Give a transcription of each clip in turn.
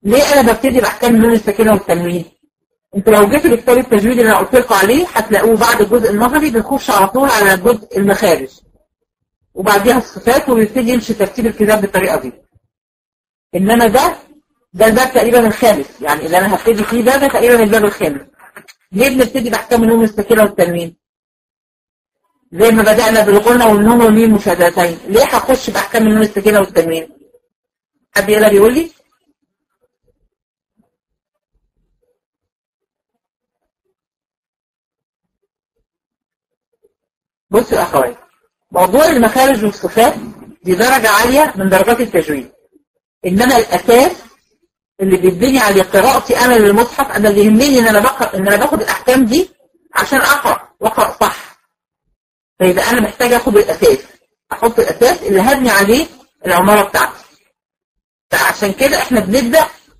ليه انا ببتدي باحكام النون الساكنه والتنوين؟ انتوا لو جيتوا لكتاب التجويد اللي انا قلت لكم عليه هتلاقوه بعد الجزء النظري بنخش على طول على جزء المخارج وبعديها الصفات، وبيبتدي يمشي ترتيب الكتاب بالطريقه دي. انما ده الباب تقريبا الخامس، يعني اللي انا هبتدي فيه ده تقريبا الباب الخامس. ليه بنبتدي باحكام النون الساكنه والتنوين؟ زي ما بدأنا بالغنى والنون والميم مشاهدتين، ليه هخش باحكام النون الساكنه والتنوين؟ حد يقدر يقول لي؟ بصوا يا اخواتي، موضوع المخارج والصفات دي درجة عالية من درجات التجويد، انما الاساس اللي بيبني على قراءتي انا للمصحف، انا اللي يهمني ان انا باخد الاحكام دي عشان واقرا صح. فيبقى انا محتاج اخد الاساس، احط الاساس اللي هبني عليه العمارة بتاعتي. فعشان كده احنا بنبدأ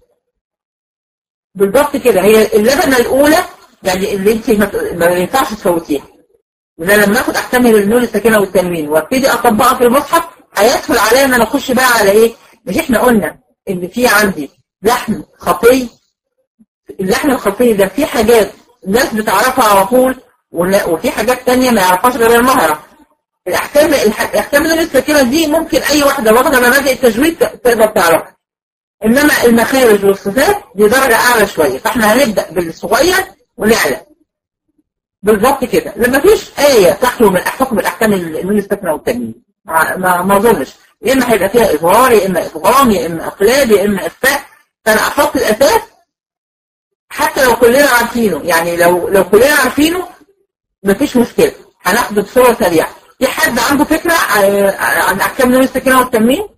بالضبط كده، هي اللبنة الاولى يعني اللي انت ما ينفعش تفوتيها. وده لما اخد احكام النون الساكنه والتنوين وابتدي اطبقها في المصحف هيدخل عليا ان انا اخش بقى على ايه؟ مش احنا قلنا ان في عندي لحن خطي؟ اللحن الخطي ده في حاجات الناس بتعرفها على طول، وفي حاجات تانية ما يعرفهاش غير المهرة. الاحكام النون الساكنه دي ممكن اي واحده واخده مبادئ التجويد تقدر تعرفها، انما المخارج والصفات دي درجه اعلى شويه، فاحنا هنبدا بالصغير ونعلى. بالظبط كده، لما فيش آية تخلو من حكم الأحكام النون الساكنة والتنوين ما أظنش، يا إما هيبقى فيها إظهار يا إما إدغام يا إما إقلاب يا إما إخفاء. فأنا أحط الأساس حتى لو كلنا عارفينه، يعني لو كلنا عارفينه مفيش مشكلة، هناخده بصورة سريعة. في حد عنده فكرة عن أحكام النون الساكنة والتنوين؟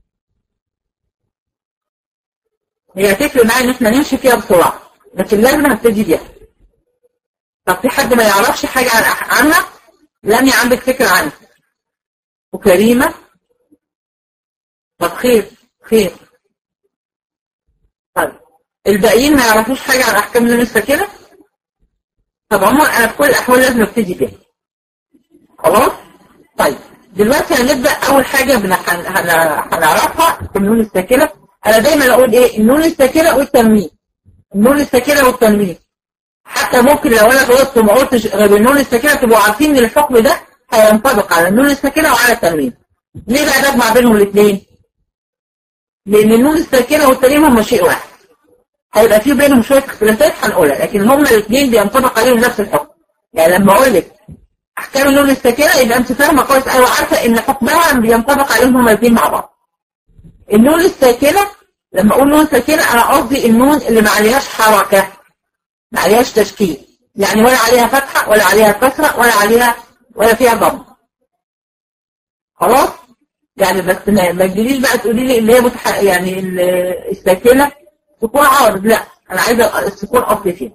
هي هتفرق معايا إن إحنا نمشي فيها بسرعة، لكن لازم هبتدي بيها. طب في حد ما يعرفش حاجة عنها؟ لم عندك فكرة عنها؟ وكريمة؟ طب خير. طيب الباقيين ما يعرفوش حاجة عن أحكام النون الساكنة؟ طب عمر أنا في كل الأحوال لازم ابتدي بيها. خلاص؟ طيب دلوقتي هنبدأ أول حاجة هنعرفها في النون الساكنة. أنا دايما أقول إيه؟ النون الساكنة والتنوين. النون الساكنة والتنوين. حتى ممكن لو انا غلطت وما قلتش غير النون الساكنه تبقوا عارفين ان الحكم ده هينطبق على النون الساكنه وعلى التنوين. ليه بقى بجمع بينهم الاثنين؟ لان النون الساكنه والتنوين هما شيء واحد. هيبقى في بينهم شويه اختلافات هنقولها، لكن هما الاثنين بينطبق عليهم نفس الحكم. يعني لما اقول لك احكام النون الساكنه يبقى انت فاهمه كويس قوي وعارفه ان حكمها بينطبق عليهم هما الاثنين مع بعض. النون الساكنه لما اقول نون ساكنه انا قصدي النون اللي ما عليهاش حركه، ما عليهاش تشكيل، يعني ولا عليها فتحة ولا عليها كسرة ولا فيها ضم. خلاص؟ يعني بس ما تجيليش بقى تقولي لي اللي هي يعني الساكنة سكون عارض، لا انا عايزة السكون اصلي فيها.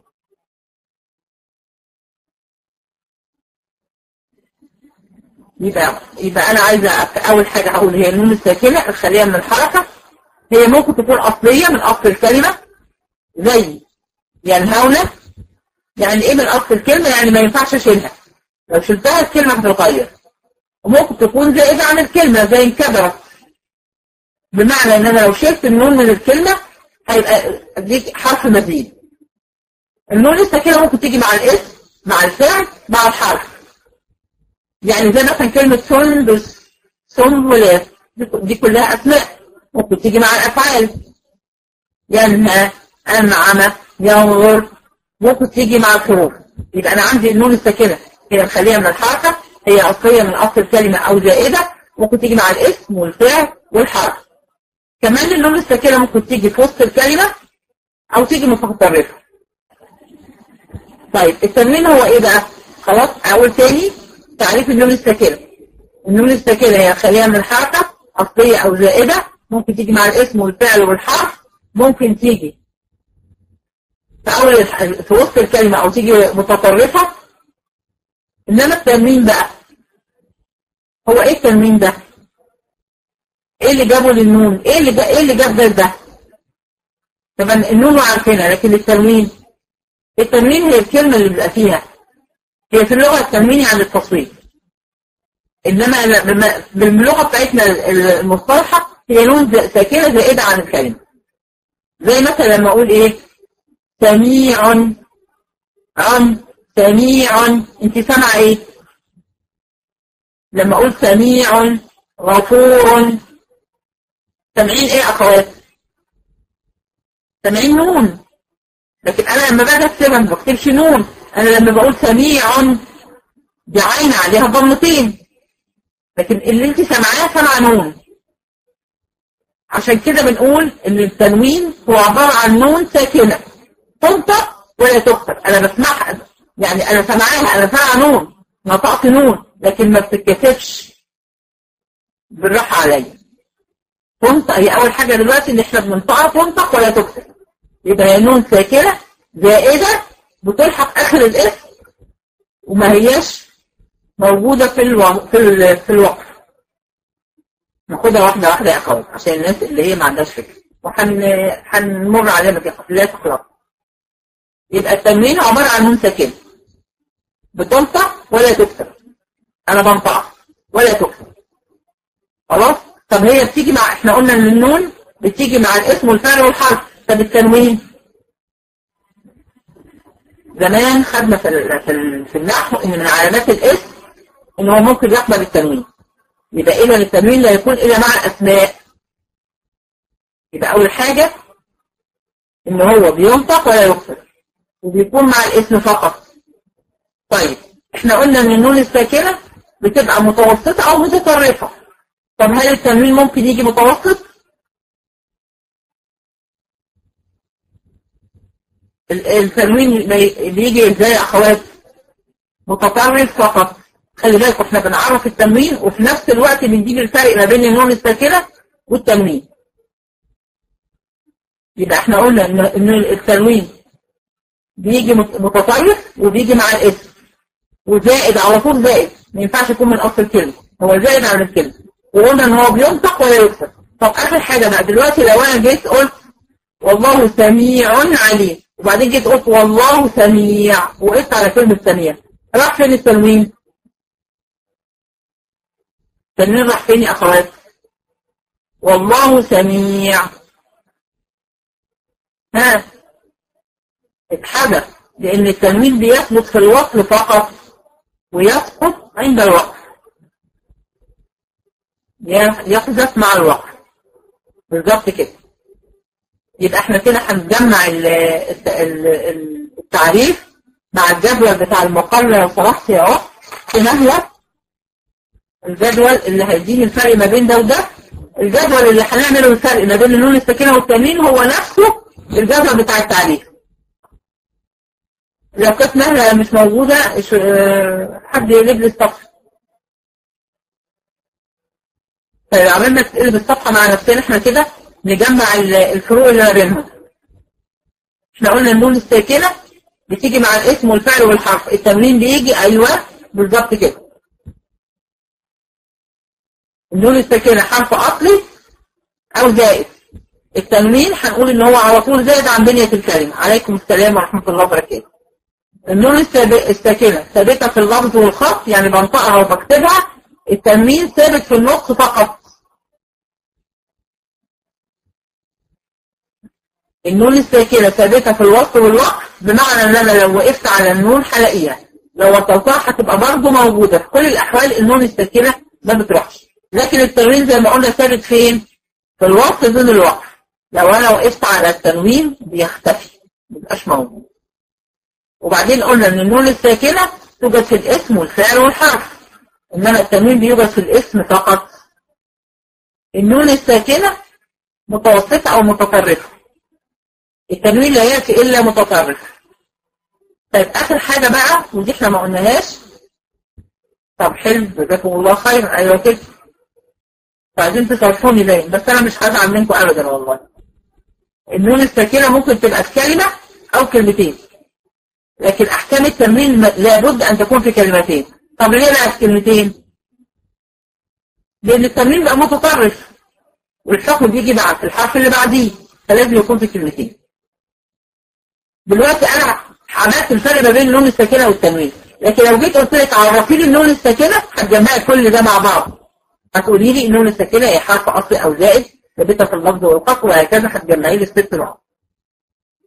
يبقى انا عايزة اول حاجة هقول هي النون الساكنة الخالية من الحركة. هي ممكن تكون اصلية من اصل الكلمة، زي ينهونه. يعني ايه من اصل الكلمة؟ يعني ما ينفعش اشيلها، لو شلتها الكلمة هتتغير. وممكن تكون زائدة عن الكلمة زي انكبرت، بمعنى ان انا لو شلت النون من الكلمة هيبقى دي حرف مزيد. النون الساكنة ممكن تيجي مع الاسم مع الفعل مع الحرف، يعني زي مثلا كلمة سندس سنبلات دي كلها اسماء ممكن تيجي مع الافعال. ينهى انعم ينظر ممكن تيجي مع الحروف. يبقى انا عندي النون الساكنه هي الخاليه من الحركه، هي اصليه من اصل الكلمه او زائده، ممكن تيجي مع الاسم والفعل والحرف. كمان النون الساكنه ممكن تيجي في وسط الكلمه او تيجي متطرفه. طيب التنوين هو ايه بقى؟ خلاص اقول تاني تعريف النون الساكنه. النون الساكنه هي الخاليه من الحركه، اصليه او زائده، ممكن تيجي مع الاسم والفعل والحرف، ممكن تيجي في وسط الكلمة او تيجي متطرفة. انما التنوين بقى هو ايه؟ التنوين ده ايه اللي جابه للنون؟ ايه اللي جاب ده؟ طبعا النون عارفينها، لكن التنوين هي الكلمة اللي بيبقى فيها، هي في اللغة التنوين يعني التصوير، انما باللغة بتاعتنا المصطلحة هي نون ساكنة زائدة عن الكلمة. زي مثلا لما اقول ايه سميع سميع، انت سامعه ايه؟ لما اقول سميع غفور، سامعين ايه اخوات؟ سامعين نون. لكن انا لما باجي اكتبها ما بكتبش نون، انا لما بقول سميع دي عين عليها ضمتين، لكن اللي انت سامعاه سامعه نون. عشان كده بنقول ان التنوين هو عباره عن نون ساكنه تنطق ولا تكتب. انا بسمعها، يعني انا سامعاها، انا سامعه نون، نطقت نون، لكن ما بتتكتبش بالراحه عليا. تنطق هي اول حاجه دلوقتي اللي احنا بننطقها، تنطق ولا تكتب. يبقى هي نون ساكنه زائده بتلحق اخر الاسم وما هياش موجوده في الوقف. ناخدها واحده واحده يا اخوات عشان الناس اللي هي ما عندهاش فكره، وهنمر عليها لا تخلق. يبقى التنوين عباره عن نون ساكنه بتنطق ولا تكتب. انا بنطقها ولا تكتب. خلاص. طب هي بتيجي مع، احنا قلنا ان النون بتيجي مع الاسم والفعل والحرف. طب التنوين زمان خدنا في النحو ان من علامات الاسم ان هو ممكن يقبل التنوين. يبقى اذا التنوين لا يكون الا مع الاسماء. يبقى اول حاجه ان هو بينطق ولا يكتب، وبيكون مع الاسم فقط. طيب احنا قلنا ان النون الساكنه بتبقى متوسطه او متطرفه. طب هل التنوين ممكن يجي متوسط؟ التنوين بيجي ازاي يا اخوات؟ متطرف فقط. خلي بالكم احنا بنعرف التنوين وفي نفس الوقت بنجيب الفرق ما بين النون الساكنه والتنوين. يبقى احنا قلنا ان التنوين بيجي متطرف وبيجي مع الاسم وزائد على طول، زائد ما ينفعش يكون من اصل الكلمه، هو زائد عن الكلمه. وقلنا ان هو بينطق ولا يكتب. طب اخر حاجه بقى دلوقتي، لو انا جيت قلت والله سميع عليم، وبعدين جيت قلت والله سميع وقفت على كلمه سميع، راح فين التنوين؟ التنوين راح فين يا اخوات؟ والله سميع اتحدث، لان التنوين بيثبت في الوصل فقط ويسقط عند الوقف، يحدث مع الوقف بالظبط كده. يبقى احنا كده هنجمع التعريف مع الجدول بتاع المقارنه لو سمحت يا اخت في نهله. الجدول اللي هيديني الفرق ما بين ده وده، الجدول اللي هنعمله الفرق ما بين النون الساكنه والتنوين هو نفسه الجدول بتاع التعريف. لو كانت نهله مش موجوده حد يقلب لي الصفحه. طيب عملنا تقلب الصفحه مع نفسنا احنا كده نجمع الفروق اللي ما بينهم. احنا قلنا النون الساكنه بتيجي مع الاسم والفعل والحرف، التنوين بيجي ايوه بالظبط كده. النون الساكنه حرف اصلي او زائد، التنوين هنقول ان هو على طول زائد عن بنيه الكلمه. عليكم السلام ورحمه الله وبركاته. النون الساكنه ثابته في اللفظ والخط، يعني بنطقها وبكتبها. التنوين ثابت في النص فقط. النون الساكنه ثابته في الوصل والوقف، بمعنى ان انا لو وقفت على النون هلاقيها، لو وصلتها هتبقى برضه موجوده. في كل الاحوال النون الساكنه ما بتروحش. لكن التنوين زي ما قلنا ثابت فين؟ في الوصل دون الوقف. لو انا وقفت على التنوين بيختفي، ما بيبقاش موجود. وبعدين قلنا ان النون الساكنه توجد في الاسم والفعل والحرف، انما التنوين بيوجد في الاسم فقط. النون الساكنه متوسطه او متطرفه، التنوين لا ياتي الا متطرف. طيب اخر حاجه بقى ودي احنا ما قلناهاش. طب حلو جزاكم الله خير. ايوه كده عايزين تصرفوني باين، بس انا مش هزعل منكم ابدا والله. النون الساكنه ممكن تبقى في كلمه او كلمتين، لكن احكام التنوين لابد ان تكون في كلمتين. طب ليه بقى في كلمتين؟ لان التنوين بقى متطرف والحكم بيجي بعد الحرف اللي بعديه، فلازم يكون في كلمتين. دلوقتي انا عملت الفرق ما بين النون الساكنه والتنوين، لكن لو جيت قلت لك عرفي لي النون الساكنه هتجمعي كل ده مع بعض. هتقولي لي النون الساكنه هي حرف اصلي او زائد ثابته في اللفظ والخط، وهكذا هتجمعي لي الست نقط.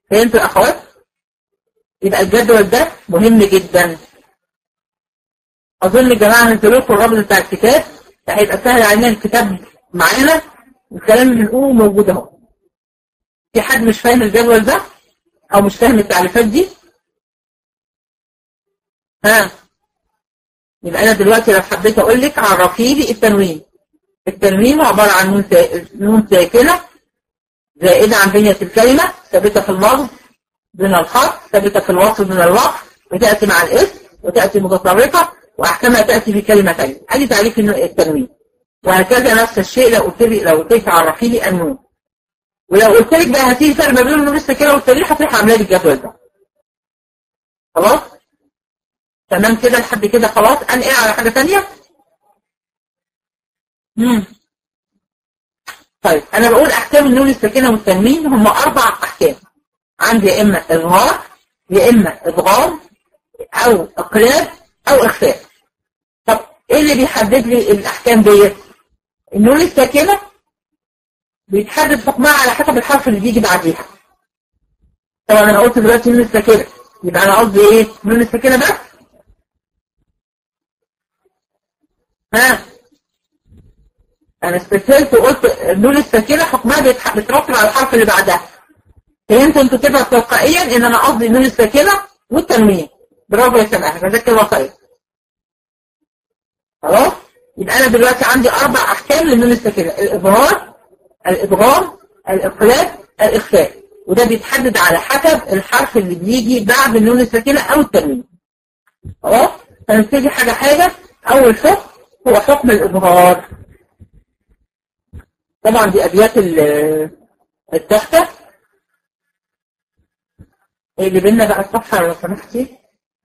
فهمتوا يا اخوات؟ يبقى الجدول ده مهم جدا. اظن يا جماعه هنزل لكم الرابط بتاع الكتاب، هيبقى سهل علينا الكتاب معانا، الكلام اللي بنقوله موجود اهو. في حد مش فاهم الجدول ده او مش فاهم التعريفات دي؟ ها، يبقى انا دلوقتي لو حبيت اقول لك عرفي لي التنوين. التنوين عباره عن نون ساكنه زائده عن بنيه الكلمه، ثابته في اللفظ دون الخط، ثابته في الوصف دون الوقف، وتاتي مع الاسم، وتاتي متطرفه، واحكامها تاتي في كلمه ثانيه. ادي تعريف التنوين. وهكذا نفس الشيء لو قلت لك عرفي لي النون. ولو قلت لك بقى هاتي فرق ما بين النون الساكنه والتنوين، هتروح عامله لي الجدول ده. خلاص؟ تمام كده لحد كده؟ خلاص انقل على حاجه ثانيه. طيب انا بقول احكام النون الساكنه والتنوين هم 4 احكام. عندي يا اما اظهار، يا اما ادغام، او اقلاب، او اخفاء. طب ايه اللي بيحدد لي الاحكام ديت؟ النون الساكنه بيتحدد حكمها على حسب الحرف اللي بيجي بعديها. طبعا انا قلت دلوقتي النون الساكنه، يبقى انا قصدي ايه؟ النون الساكنه بس. ها، انا استسهلت وقلت النون الساكنه حكمها بيترتب على الحرف اللي بعدها. فهمتوا انتوا كده تلقائيا ان انا قصدي النون الساكنه والتنوين. برافو يا سماح، بذاكر وصايا. خلاص؟ يبقى انا دلوقتي عندي 4 احكام للنون الساكنه: الاظهار، الادغام، الاقلاب، الاخفاء. وده بيتحدد على حسب الحرف اللي بيجي بعد النون الساكنه او التنوين. خلاص؟ هنبتدي حاجه حاجه. اول حكم هو حكم الاظهار. طبعا دي ابيات التحته اللي بينا بقى الصفحه لو سمحتي.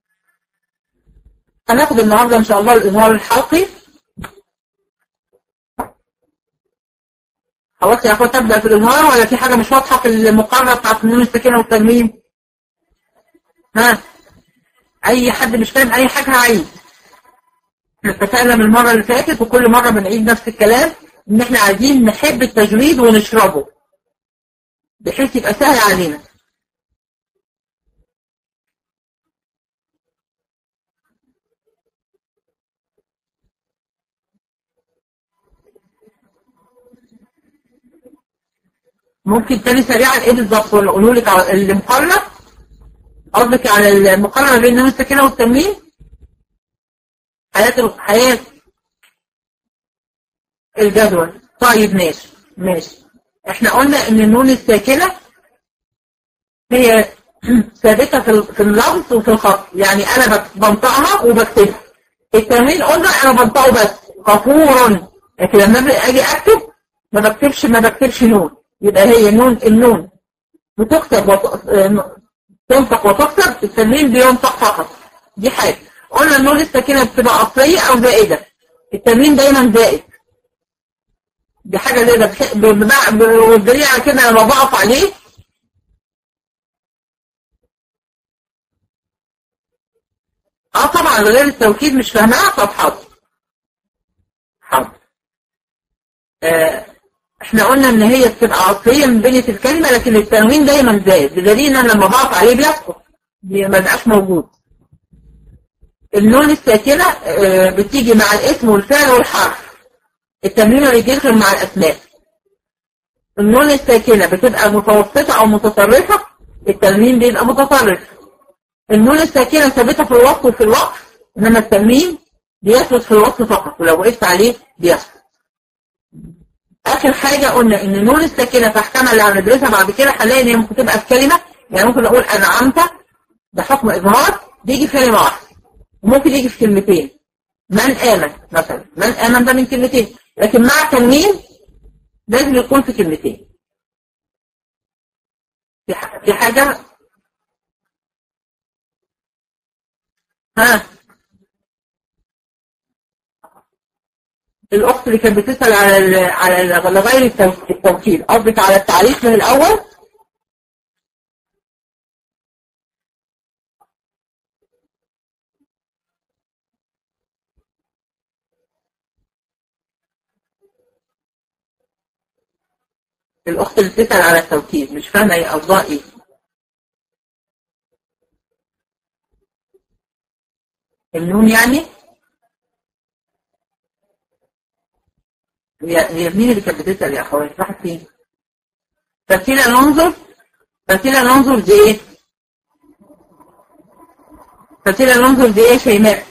هناخد النهارده ان شاء الله الاظهار الحلقي. خلاص يا اخوات تبدا في الاظهار، ولا في حاجه مش واضحه في المقارنه بتاعت النون الساكنه والتنوين؟ ها، اي حد مش فاهم اي حاجه هعيد. احنا اتفقنا من المره اللي فاتت وكل مره بنعيد نفس الكلام، ان احنا عايزين نحب التجويد ونشربه بحيث يبقى سهل علينا. ممكن تاني سريعا ايه بالظبط، ولا اقول لك على المقارنه؟ قصدك على المقارنه بين النون الساكنه والتنوين؟ حياه الجدول. طيب ماشي ماشي. احنا قلنا ان النون الساكنه هي ثابته في اللفظ وفي الخط، يعني انا بنطقها وبكتبها. التنوين قلنا انا بنطقه بس غفور، لكن لما اجي اكتب ما بكتبش نون. يبقى هي النون بتكتب تنطق وتكتب، التنوين بينطق فقط. دي حاجه. قلنا النون الساكنه بتبقى اصليه او زائده، التنوين دايما زائد. دي حاجه زي ده. والدليل على كده لما بقف عليه طبعا غير التوكيد مش فاهمها. طب حاضر حاضر. احنا قلنا ان هي بتبقى اصليه من بنيه الكلمه، لكن التنوين دايما زائد، بدليل ان لما بقف عليه بيسقط، ما بقاش موجود. النون الساكنه بتيجي مع الاسم والفعل والحرف، التنوين ما بيجيش غير مع الاسماء. النون الساكنه بتبقى متوسطه او متطرفه، التنوين بيبقى متطرف. النون الساكنه ثابته في الوصف وفي الوقف، انما التنوين بيثبت في الوصف فقط، ولو وقفت عليه بيسقط. اخر حاجه قلنا ان النون الساكنه في احكامها اللي هندرسها بعد كده هنلاقي ان هي ممكن تبقى في كلمه. يعني ممكن اقول انعمت، ده حكم اظهار بيجي في كلمه واحده، وممكن يجي في كلمتين. من امن مثلا، من امن ده من كلمتين، لكن مع تنوين لازم يكون في كلمتين. في حاجه؟ ها، الاخت اللي كانت بتسال على غير التوكيد، قصدك على التعريف من الاول؟ الاخت اللي بتسال على التوكيد مش فاهمه ايه قصدها ايه. النون يعني هي مين اللي كانت بتسأل يا أخوات؟ راحت فين؟ فسيلة ننظر. فسيلة ننظر دي إيه؟ فسيلة ننظر دي إيه شيماء؟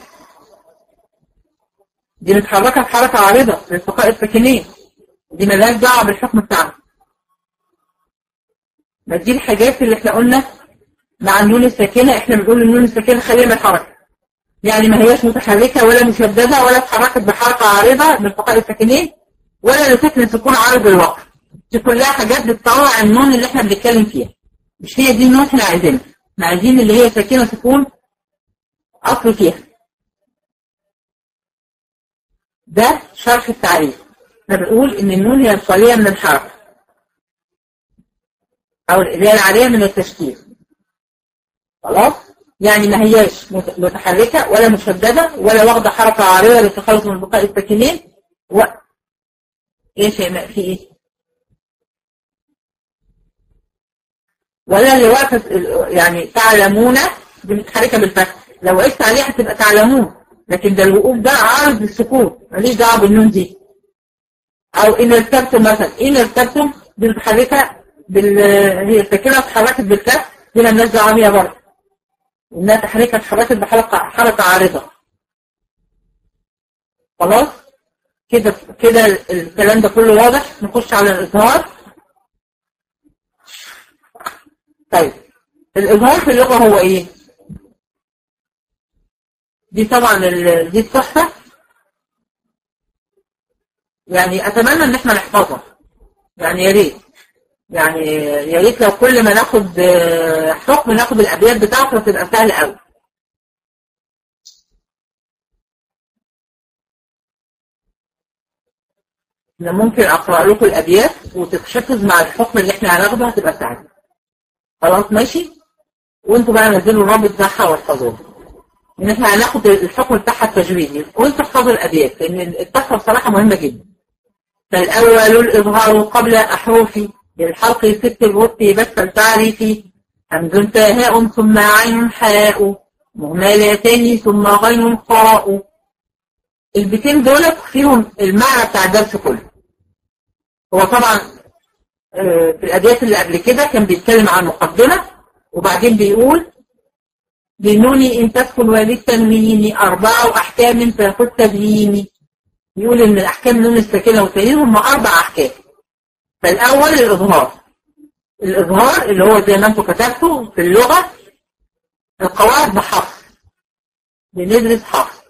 دي متحركة بحركة عارضة لالتقاء الساكنين، دي مالهاش دعوة بالحكم بتاعنا. ما دي الحاجات اللي احنا قلنا مع النون الساكنة، احنا بنقول النون الساكنة خالية من الحركة، يعني ما هياش متحركة ولا مشددة ولا اتحركت بحركة عارضة لالتقاء الساكنين ولا لسكن سكون عارض الوقت. دي كلها حاجات بتطلع النون اللي احنا بنتكلم فيها، مش هي دي النون احنا عايزينها. احنا عايزين اللي هي ساكنة سكون أصل فيها. ده شرح التعريف. احنا بنقول ان النون هي الخالية من الحركة او اللي هي العالية من التشكيل. خلاص؟ يعني ما هياش متحركة ولا مشددة ولا واخدة حركة عارضة للتخلص من بقاء الساكنين ايه شيء في ايه؟ ولا اللي واقفة يعني تعلمون دي متحركة بالفتح، لو وقفت عليها هتبقى تعلمون، لكن ده الوقوف ده عارض للسكون ماليش دعوة بالنون دي. او ان ارتبتم مثلا، ان ارتبتم دي متحركة هي الساكنة اتحركت بالفتح، دي مالناش دعوة بيها برضه، انها تحركها اتحركت حركة عارضة. خلاص؟ كده الكلام ده كله واضح. نخش على الإظهار. طيب الإظهار في اللغة هو إيه؟ دي طبعا دي التحفة، يعني أتمنى إن إحنا نحفظها، يعني يا ريت لو كل ما ناخد حكم ناخد الأبيات بتاعته تبقى سهلة قوي. أنا ممكن أقرأ لكم الأبيات وتتحفظ مع الحكم اللي إحنا هناخده، هتبقى سهلة. خلاص ماشي؟ وانتوا بقى نزلوا الرابط بتاعها واحفظوها. ان احنا هناخد الحكم بتاعها التجويدي وانتوا احفظوا الابيات، لان التحفة بصراحة مهمة جدا. فالاول الاظهار قبل احرفي للحلق ست الوقت بس التعريفي، همز تاء ثم عين حاء مهملتان ثم غين خاء. البيتين دول فيهم المعنى بتاع الدرس كله. هو طبعا في الابيات اللي قبل كده كان بيتكلم عن مقدمة، وبعدين بيقول بالنون إن تسكن وللتنوين أربع أحكام تاخد تبييني. يقول إن الأحكام نون الساكنة والتنوين هم 4 أحكام. فالأول الإظهار. الإظهار اللي هو زي ما أنتم كتبتوا في اللغة القواعد بحرف، بندرس حرف.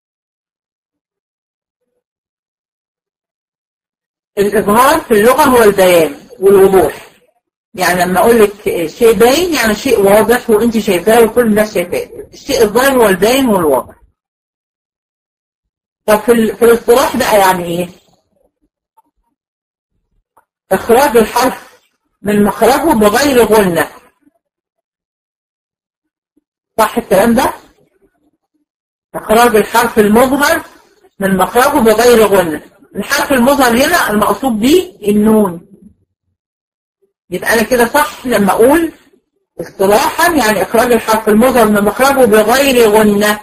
الإظهار في اللغة هو البيان والوضوح، يعني لما اقول لك شيء باين يعني شيء واضح وانت شايفاه وكل الناس شايفاه. الشيء الظاهر هو الباين والواضح. طب في الاصطلاح بقى يعني ايه؟ اخراج الحرف من مخرجه بغير غنة. صح الكلام ده؟ اخراج الحرف المظهر من مخرجه بغير غنة. الحرف المظهر هنا المقصود به النون. يبقى أنا كده صح لما أقول اصطلاحا يعني إخراج الحرف المظهر من مخرجه بغير غنة.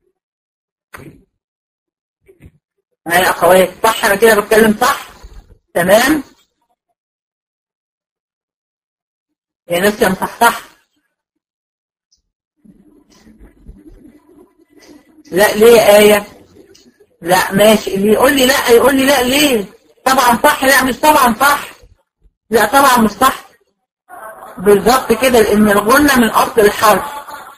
يا أخوات صح؟ أنا كده بتكلم صح؟ تمام؟ يا ناس يا مصحصح. لا ليه آية؟ لا ماشي، اللي يقول لي لا يقول لي لا ليه؟ طبعا صح. لا مش طبعا صح. لا طبعا مش صح. بالظبط كده، لأن الغنة من أصل الحرف.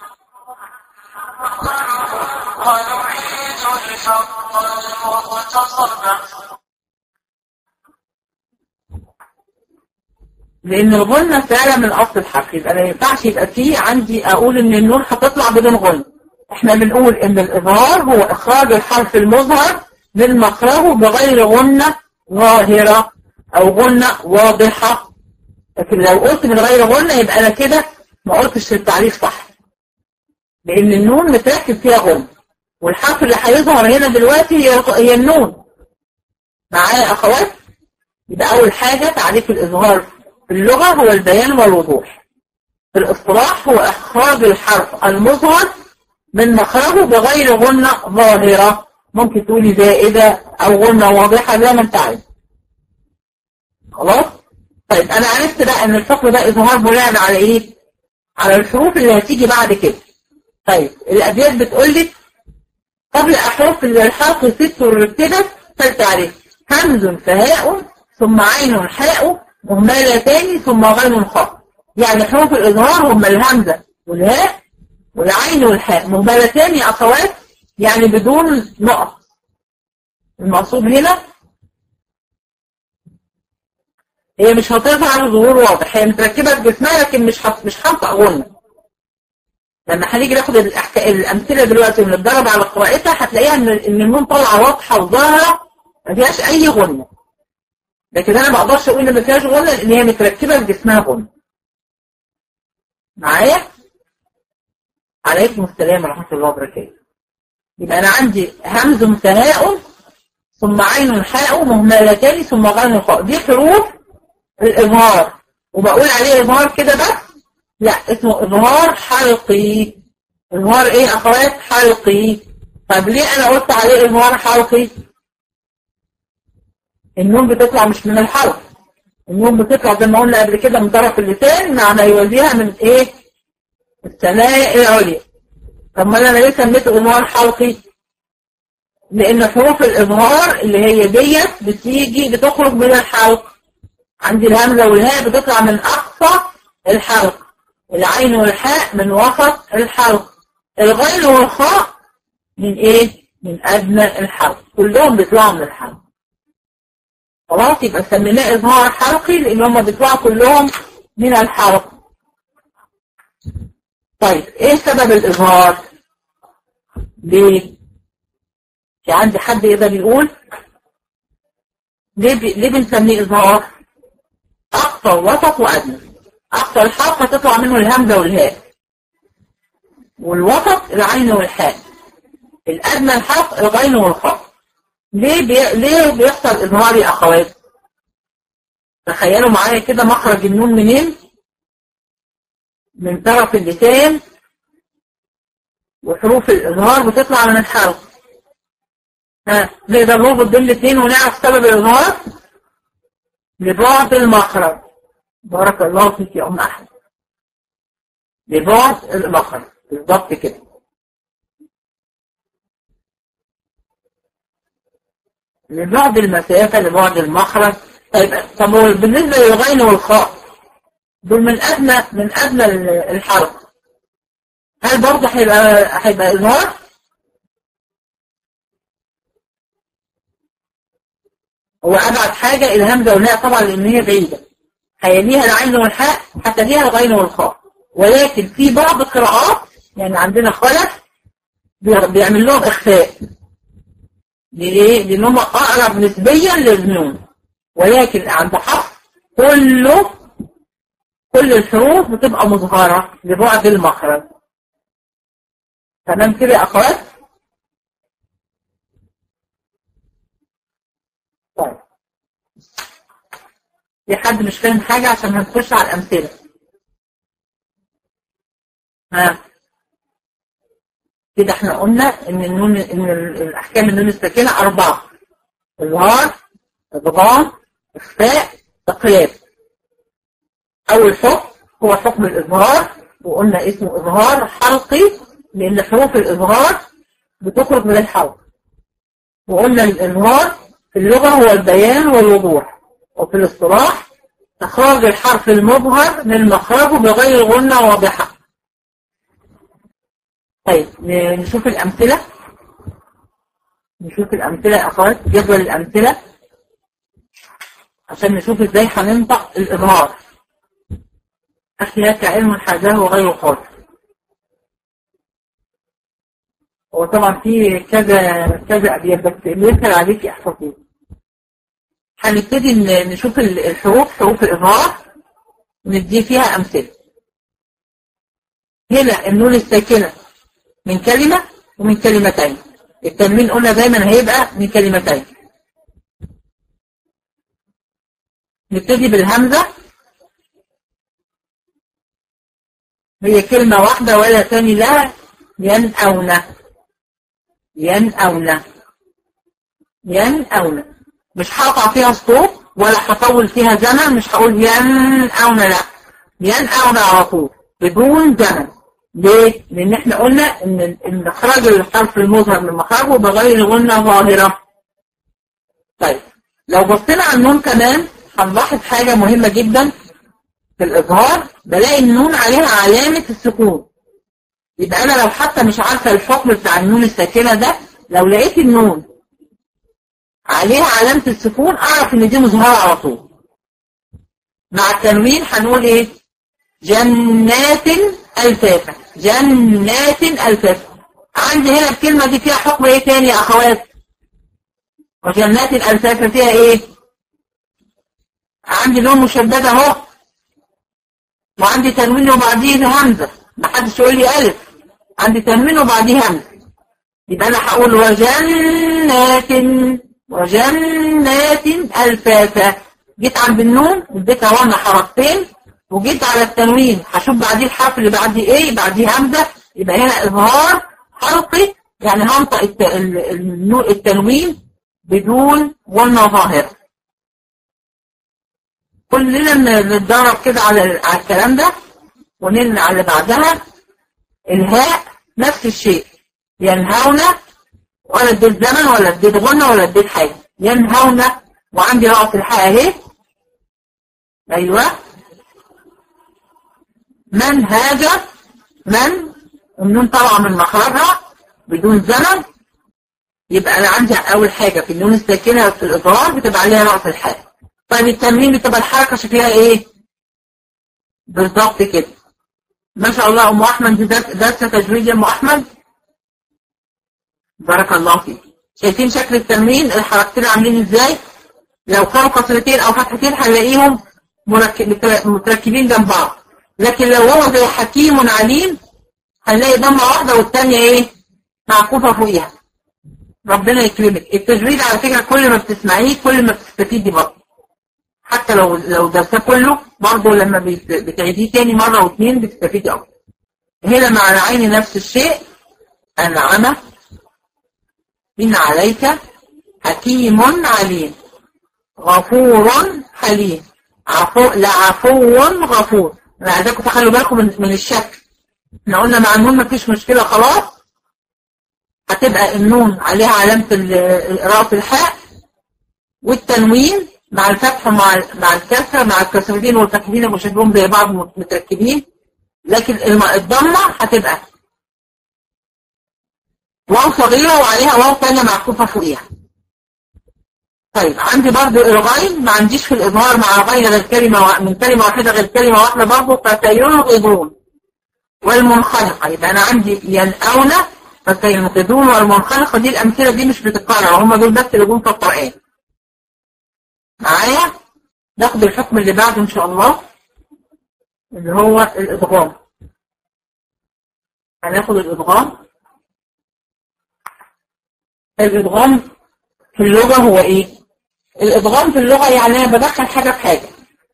لأن الغنة فعلا من أصل الحرف، يبقى ما ينفعش يبقى فيه عندي أقول إن النون هتطلع بدون غنة. إحنا بنقول إن الإظهار هو إخراج الحرف المظهر من مخرجه بغير غنة ظاهرة أو غنة واضحة. لكن لو قلت من غير غنة يبقى أنا كده ما قلتش التعريف صح، لأن النون متركب فيها غنة، والحرف اللي هيظهر هنا دلوقتي هي النون. معايا أخوات؟ يبقى أول حاجة تعريف الإظهار في اللغة هو البيان والوضوح. في الاصطلاح هو إخراج الحرف المظهر من مخرجه بغير غنة ظاهرة. ممكن تقولي زائدة أو غنة واضحة زي ما انت عايز. خلاص؟ طيب أنا عرفت بقى إن الحكم ده إظهار بناء على إيه؟ على الحروف اللي هتيجي بعد كده. طيب الأبيات بتقول لك قبل أحرف الحرف ست رتبت فلتعرف همز فهاء ثم عين حاء مهملتان ثم غين خاء. يعني حروف الإظهار هم الهمزة والهاء والعين والحاء مهملتان يا أخوات، يعني بدون نقط. المقصود هنا هي مش هتظهر ظهور واضح، هي متركبة في جسمها لكن مش هنطق غنة. لما هنيجي ناخد الأمثلة دلوقتي ونتدرب على قراءتها هتلاقيها إن النون طالعة واضحة وظاهرة ما فيهاش أي غنة. لكن أنا ما أقدرش أقول إن ما فيهاش غنة لأن هي متركبة في جسمها غنة. معايا؟ عليكم السلام ورحمة الله وبركاته. يبقى أنا عندي همز فهاء ثم عين حاء مهملتان ثم غين خاء، دي حروف الإظهار، وبقول عليه إظهار كده بس؟ لا، اسمه إظهار حلقي. إظهار إيه يا أخوات؟ حلقي. طب ليه أنا قلت عليه إظهار حلقي؟ النون بتطلع مش من الحلق، النون بتطلع زي ما قلنا قبل كده من طرف اللسان مع ما يوازيها من إيه؟ الثنايا العليا. طب ما أنا ليه سميته إظهار حلقي؟ لأن حروف الإظهار اللي هي ديت بتخرج من الحلق. عندي الهمزة والهاء بتطلع من أقصى الحلق، العين والحاء من وسط الحلق، الغين والخاء من إيه؟ من أدنى الحلق، كلهم بيطلعوا من الحلق. خلاص، يبقى سميناه إظهار حلقي لأن هم بيطلعوا كلهم من الحلق. طيب إيه سبب الإظهار؟ ليه؟ في عندي حد يقدر يقول ليه بنسميه إظهار؟ أقصى ووسط وأدنى. أقصى الحلق هتطلع منه الهمزة والهاء، والوسط العين والحاء، الأدنى الحلق الغين والخاء. ليه بيحصل إظهار يا أخوات؟ تخيلوا معايا كده مخرج النون منين؟ من طرف اللسان، وحروف الإظهار بتطلع من الحلق. نقدر نربط بين الاثنين ونعرف سبب الإظهار؟ لبعد المخرج. بارك الله فيك يا أم أحمد. لبعد المخرج بالضبط كده. لبعد المسافة، لبعد المخرج. طب بالنسبة للغين والخاء دول من أدنى الحرف، هل برضه هيبقى إظهار؟ هو أبعد حاجة الهمزة والهاء طبعا لأن هي بعيدة، هيليها العين والحاء حتى ليها الغين والخاء. ولكن في بعض القراءات يعني عندنا خلف بيعمل لهم إخفاء. ليه؟ لأنهم أقرب نسبيا للنون، ولكن عند حرف كل الحروف بتبقى مظهرة لبعد المخرج. تمام كده يا أخوات؟ طيب في حد مش فاهم حاجة عشان هنخش على الأمثلة؟ كده احنا قلنا ان الأحكام النون الساكنة 4: إظهار، إدغام، إخفاء، تقييد. أول حكم هو حكم الإظهار، وقلنا اسمه إظهار حلقي لأن حروف الإظهار بتخرج من الحلق. وقلنا الإظهار في اللغة هو البيان والوضوح، وفي الاصطلاح إخراج الحرف المظهر من مخرجه بغير غنة واضحة. طيب نشوف الأمثلة. يا أخوات، جدول الأمثلة عشان نشوف إزاي هننطق الإظهار. أخي لك علم حاجاه وغير قاصر. هو طبعا في كذا أبيات بس اللي يسهل عليك احفظيه. هنبتدي نشوف حروف الإظهار وندي فيها أمثلة. هنا النون الساكنة من كلمة ومن كلمتين. التنوين قلنا دايما هيبقى من كلمتين. نبتدي بالهمزة، هي كلمة واحدة ولا ثاني لها، ينأون ينأون ينأون. مش هقطع فيها الصوت ولا هطول فيها زمن، مش هقول ينأون، لا، ينأون على طول بدون زمن. ليه؟ لأن احنا قلنا إن إخراج الحرف المظهر من مخرجه بغير غنة ظاهرة. طيب لو بصينا على النون كمان هنلاحظ حاجة مهمة جدا في الإظهار، بلاقي النون عليها علامة السكون. يبقى أنا لو حتى مش عارفة الحكم بتاع النون الساكنة ده، لو لقيت النون عليها علامة السكون أعرف إن دي مظهرة على طول. مع التنوين هنقول إيه؟ جنات ألفافا، جنات ألفافا. عندي هنا الكلمة دي فيها حكم إيه تاني يا أخوات؟ وجنات ألفافا فيها إيه؟ عندي نون مشددة أهو، وعندي تنوين وبعديه همزة، محدش يقول لي ألف، عندي تنوين وبعديه همزة. يبقى أنا هقول وجنات، وجنات ألفافا. جيت عند النون اديتها وانا حركتين، وجيت على التنوين هشوف بعديه الحرف اللي بعديه ايه، بعديه همزة، يبقى هنا إظهار حرفي، يعني هنطق التنوين بدون غنة ظاهرة. كلنا نتدرب كده على الكلام ده وننقل على اللي بعدها. الهاء نفس الشيء، ينهون، ولا اديت زمن ولا اديت غنة ولا اديت حاجة، ينهون. وعندي رأس الحاء اهي، ايوه، منهاج، من النون طالعه من مخرجها بدون زمن. يبقى انا عندي اول حاجة في النون الساكنة في الإظهار بتبقى عليها رأس الحاء. طيب التنوين بتبقى الحركة شكلها ايه؟ بالظبط كده. ما شاء الله ام احمد دي درس تجويد يا ام احمد، بارك الله فيك. شايفين شكل التنوين الحركتين عاملين ازاي؟ لو كانوا كسرتين او فتحتين هنلاقيهم متركبين جنب بعض، لكن لو هو زي حكيم عليم هنلاقي ضمه واحده والثانيه ايه؟ معكوفه فوقيها. ربنا يكرمك. التجويد على فكره كل ما بتسمعيه كل ما بتستفيدي برضه، حتى لو درساه كله برضه لما بتعيديه تاني مره واثنين بتستفيدي اكتر. هنا مع العين نفس الشيء، أنعم، إن عليك، حكيم عليم، غفور حليم، لعفو غفور. انا عايزاكم تخلوا بالكم من الشكل. احنا قلنا مع النون مفيش مشكله خلاص، هتبقى النون عليها علامه رأس الحاء، والتنوين مع الفتح مع الكسره مع الكسرتين والفتحتين اللي شكلهم زي بعض متركبين، لكن الضمه هتبقى واو صغيره وعليها واو ثانيه معكوفه فوقيها. طيب عندي برضو الغين، ما عنديش في الإظهار مع الغين غير كلمة من كلمة واحدة غير كلمة واحدة برضو، فسينقضون والمنخنقة. يبقى أنا عندي ينأون فسينقضون والمنخنقة. دي الأمثلة دي مش بتتكرر، هم دول بس اللي جم في القرآن. معايا؟ ناخد الحكم اللي بعده إن شاء الله اللي هو الإدغام. هناخد الإدغام. الإدغام في اللغة هو إيه؟ الإدغام في اللغة يعني أنا بدخل حاجة في حاجة.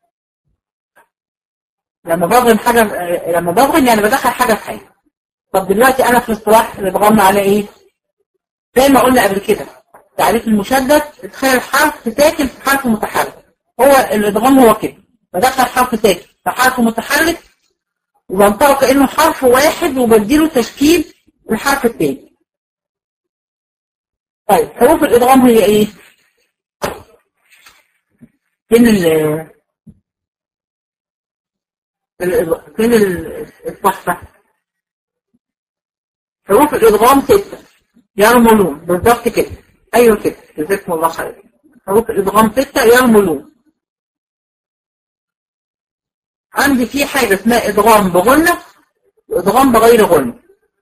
لما بضغم يعني بدخل حاجة في حاجة. طب دلوقتي أنا في الاصطلاح الإدغام على إيه؟ زي ما قلنا قبل كده، تعريف المشدد ادخال حرف ساكن في حرف متحرك. هو الإدغام هو كده، بدخل حرف ساكن في حرف متحرك وبنطقه كأنه حرف واحد وبديله تشكيل الحرف الثاني. طيب حروف الإدغام هي إيه؟ فين الصحفة؟ حروف الإدغام 6 يرملون، بالضبط كده. أيوه كده، جزاكم الله خير. حروف الإدغام 6 يرملون. عندي في حاجة اسمها إدغام بغنة وإدغام بغير غنة.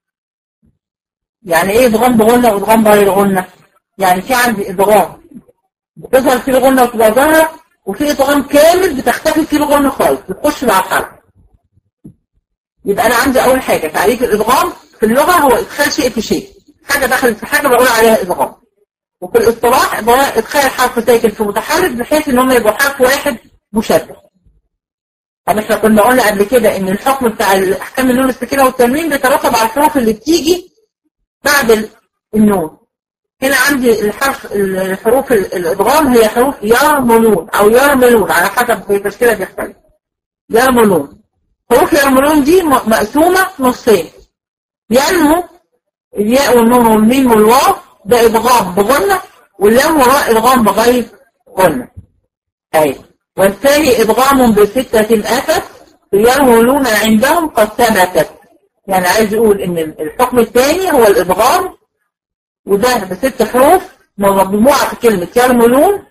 يعني إيه إدغام بغنة وإدغام بغير غنة؟ يعني في عندي إدغام بتظهر فيه الغنة وتبقى ظاهرة، وفي إدغام كامل بتختفي فيه الغنة خالص بتخش مع الحرف. يبقى أنا عندي أول حاجة تعريف الإدغام في اللغة هو إدخال شيء في شيء، حاجة دخلت في حاجة بقول عليها إدغام. وفي الاصطلاح إدخال حرف ساكن في متحرك بحيث إن هم يبقوا حرف واحد مشدد. طب احنا كنا قلنا قبل كده ان الحكم بتاع احكام النون الساكنه والتنوين بيترتب على الحروف اللي بتيجي بعد النون. هنا عندي الحروف الادغام هي حروف يرملون او يرملون على حسب التشكيله بيختلف. يرملون، حروف يرملون دي مقسومه نصين. ينمو الياء والنون والميم والواو ده ادغام بغنه، واللام وراء ادغام بغير غنه. اهي والثاني ادغام بستة اتت يرملون عندهم قد ثبتت. يعني عايز يقول ان الحكم الثاني هو الادغام، وده بست حروف مجموعه في كلمه يرملون،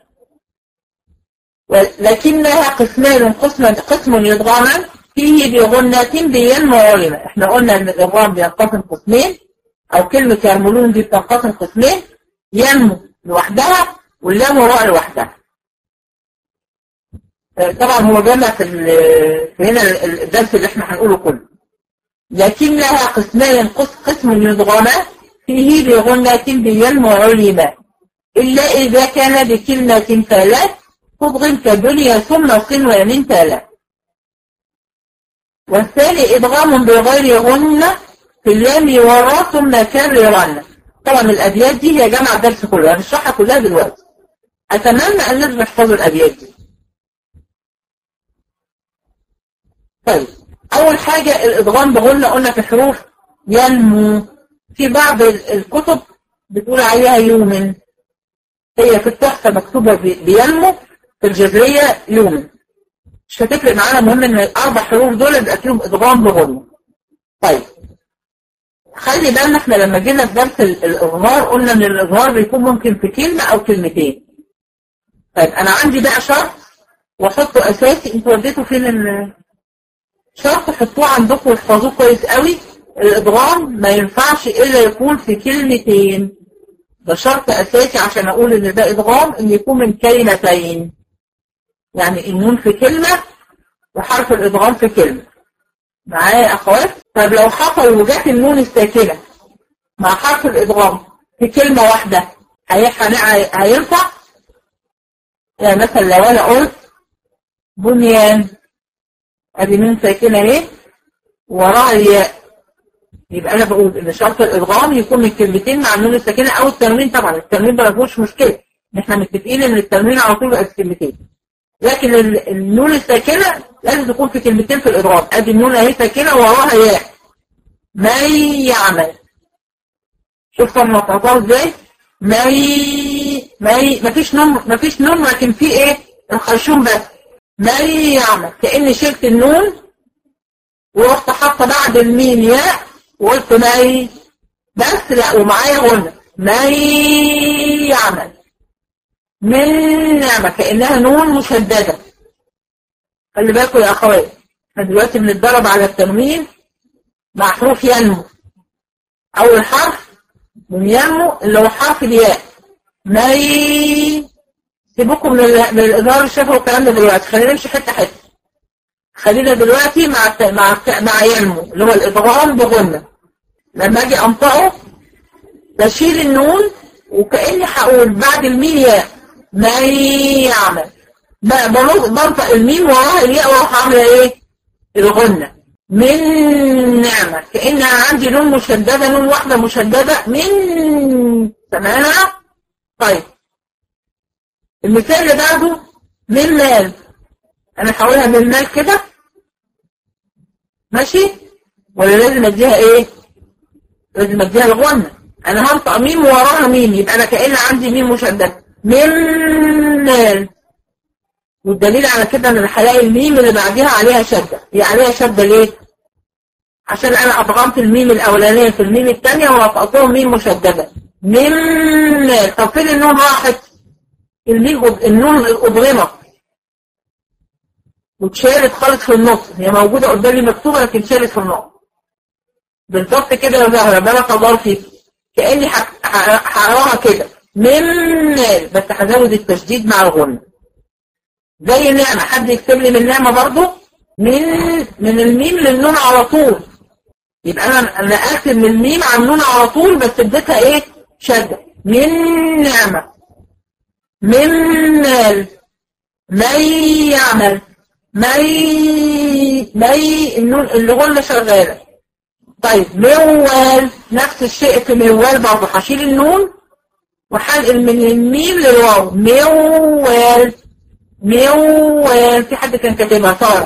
ولكنها قسمان، قسم ادغاما فيه بغنة بينمو علما. احنا قلنا ان الادغام بينقسم قسمين، او كلمه يرملون دي بتنقسم قسمين، ينمو لوحدها واللام وراء لوحدها. طبعا هو جمع في هنا الدرس اللي احنا هنقوله كله. لكنها قسمان، قسم يدغما فيه بغنة بينمو علما إلا إذا كان بكلمة ثلاث تضغم كدنيا ثم صن ويمين ثلاث. والثاني إدغام بغير غنة في اللام وراء ثم كررن. طبعا الأبيات دي هي جمع الدرس كله، هنشرحها كلها دلوقتي. أتمنى أن لازم نحفظوا الأبيات دي. طيب أول حاجة الإدغام بغنة قلنا في حروف ينمو. في بعض الكتب بتقول عليها يومن، هي في التحفة مكتوبة بينمو، في الجزرية يومن. مش هتفرق معانا، مهم ان الاربع حروف دول يبقى فيهم ادغام بغنة. طيب خلي بالنا احنا لما جينا في درس الاظهار قلنا ان الاظهار بيكون ممكن في كلمة او كلمتين. طيب انا عندي بقى شرط واحطه اساسي، انتوا وديتوا فين شرط حطوه عندكم واحفظوه كويس قوي. الادغام ما ينفعش الا يكون في كلمتين، ده شرط اساسي عشان اقول ان ده ادغام، ان يكون من كلمتين. يعني النون في كلمة وحرف الادغام في كلمة. معايا يا اخوات؟ طب لو حصل وجات النون الساكنة مع حرف الادغام في كلمة واحدة هينفع؟ يعني مثلا لو انا قلت بنيان، ادي نون ساكنة اهي وراها الياء، يبقى انا بقول ان شرط الادغام يكون من كلمتين مع النون الساكنة او التنوين. طبعا التنوين ما فيهوش مشكلة، احنا متفقين ان التنوين على طول يبقى في كلمتين، لكن النون الساكنة لازم تكون في كلمتين في الادغام. ادي النون اهي ساكنة وراها ياء، ما يعمل. شوف انا نطقتها ازاي؟ مفيش نون لكن في ايه؟ الخرشوم بس. ما يعمل، كأني شلت النون ورحت حاطه بعد الميم ياء وقلت ما بس، لا ومعايا غنة ما يعمل من نعمة، كأنها نون مشددة. خلي بالكم يا أخوات، احنا دلوقتي بنتدرب على التنوين مع حروف ينمو. أول حرف من ينمو اللي هو حرف الياء. ما سيبوكم من الإظهار الشفوي والكلام ده دلوقتي، خلينا نمشي حتة حتة. خلينا دلوقتي مع ينمو اللي هو الإدغام بغنة. لما أجي أنطقه بشيل النون وكأني هقول بعد الميم ياء ما يعمل، بنطق الميم وراها الياء وراها عامله ايه؟ الغنة. من نعمة، كأنها عندي نون مشددة، نون واحدة مشددة من سمعنا. طيب المثال اللي بعده من مال، انا هقولها من مال كده ماشي، ولا لازم اديها ايه؟ لازم اديها الغنة. انا هنطق ميم وراها ميم، يبقى انا كأن عندي ميم مشددة من مال. والدليل على كده ان هلاقي الميم اللي بعدها عليها شدة. هي عليها شدة ليه؟ عشان انا ادغمت الميم الاولانية في الميم الثانية ونطقتهم ميم مشددة من مال. طب فين النون راحت؟ النون ادغمت واتشالت خالص في النص، هي موجودة قدامي مكتوبة لكن اتشالت في النص. بالظبط كده يا زهرة، بارك الله فيك. كأني هقراها كده من مال، بس هزود التشديد مع الغنة. زي النعمة، حد يكتب لي من نعمة برضو من الميم للنون على طول، يبقى انا نقلت من الميم على النون على طول بس اديتها ايه؟ شدة. من نعمة من مال ما يعمل مي النون اللي قلنا شغالة. طيب موال نفس الشيء في موال برضه هشيل النون وهنقل من الميم للواو. موال في حد كان كاتبها سارة.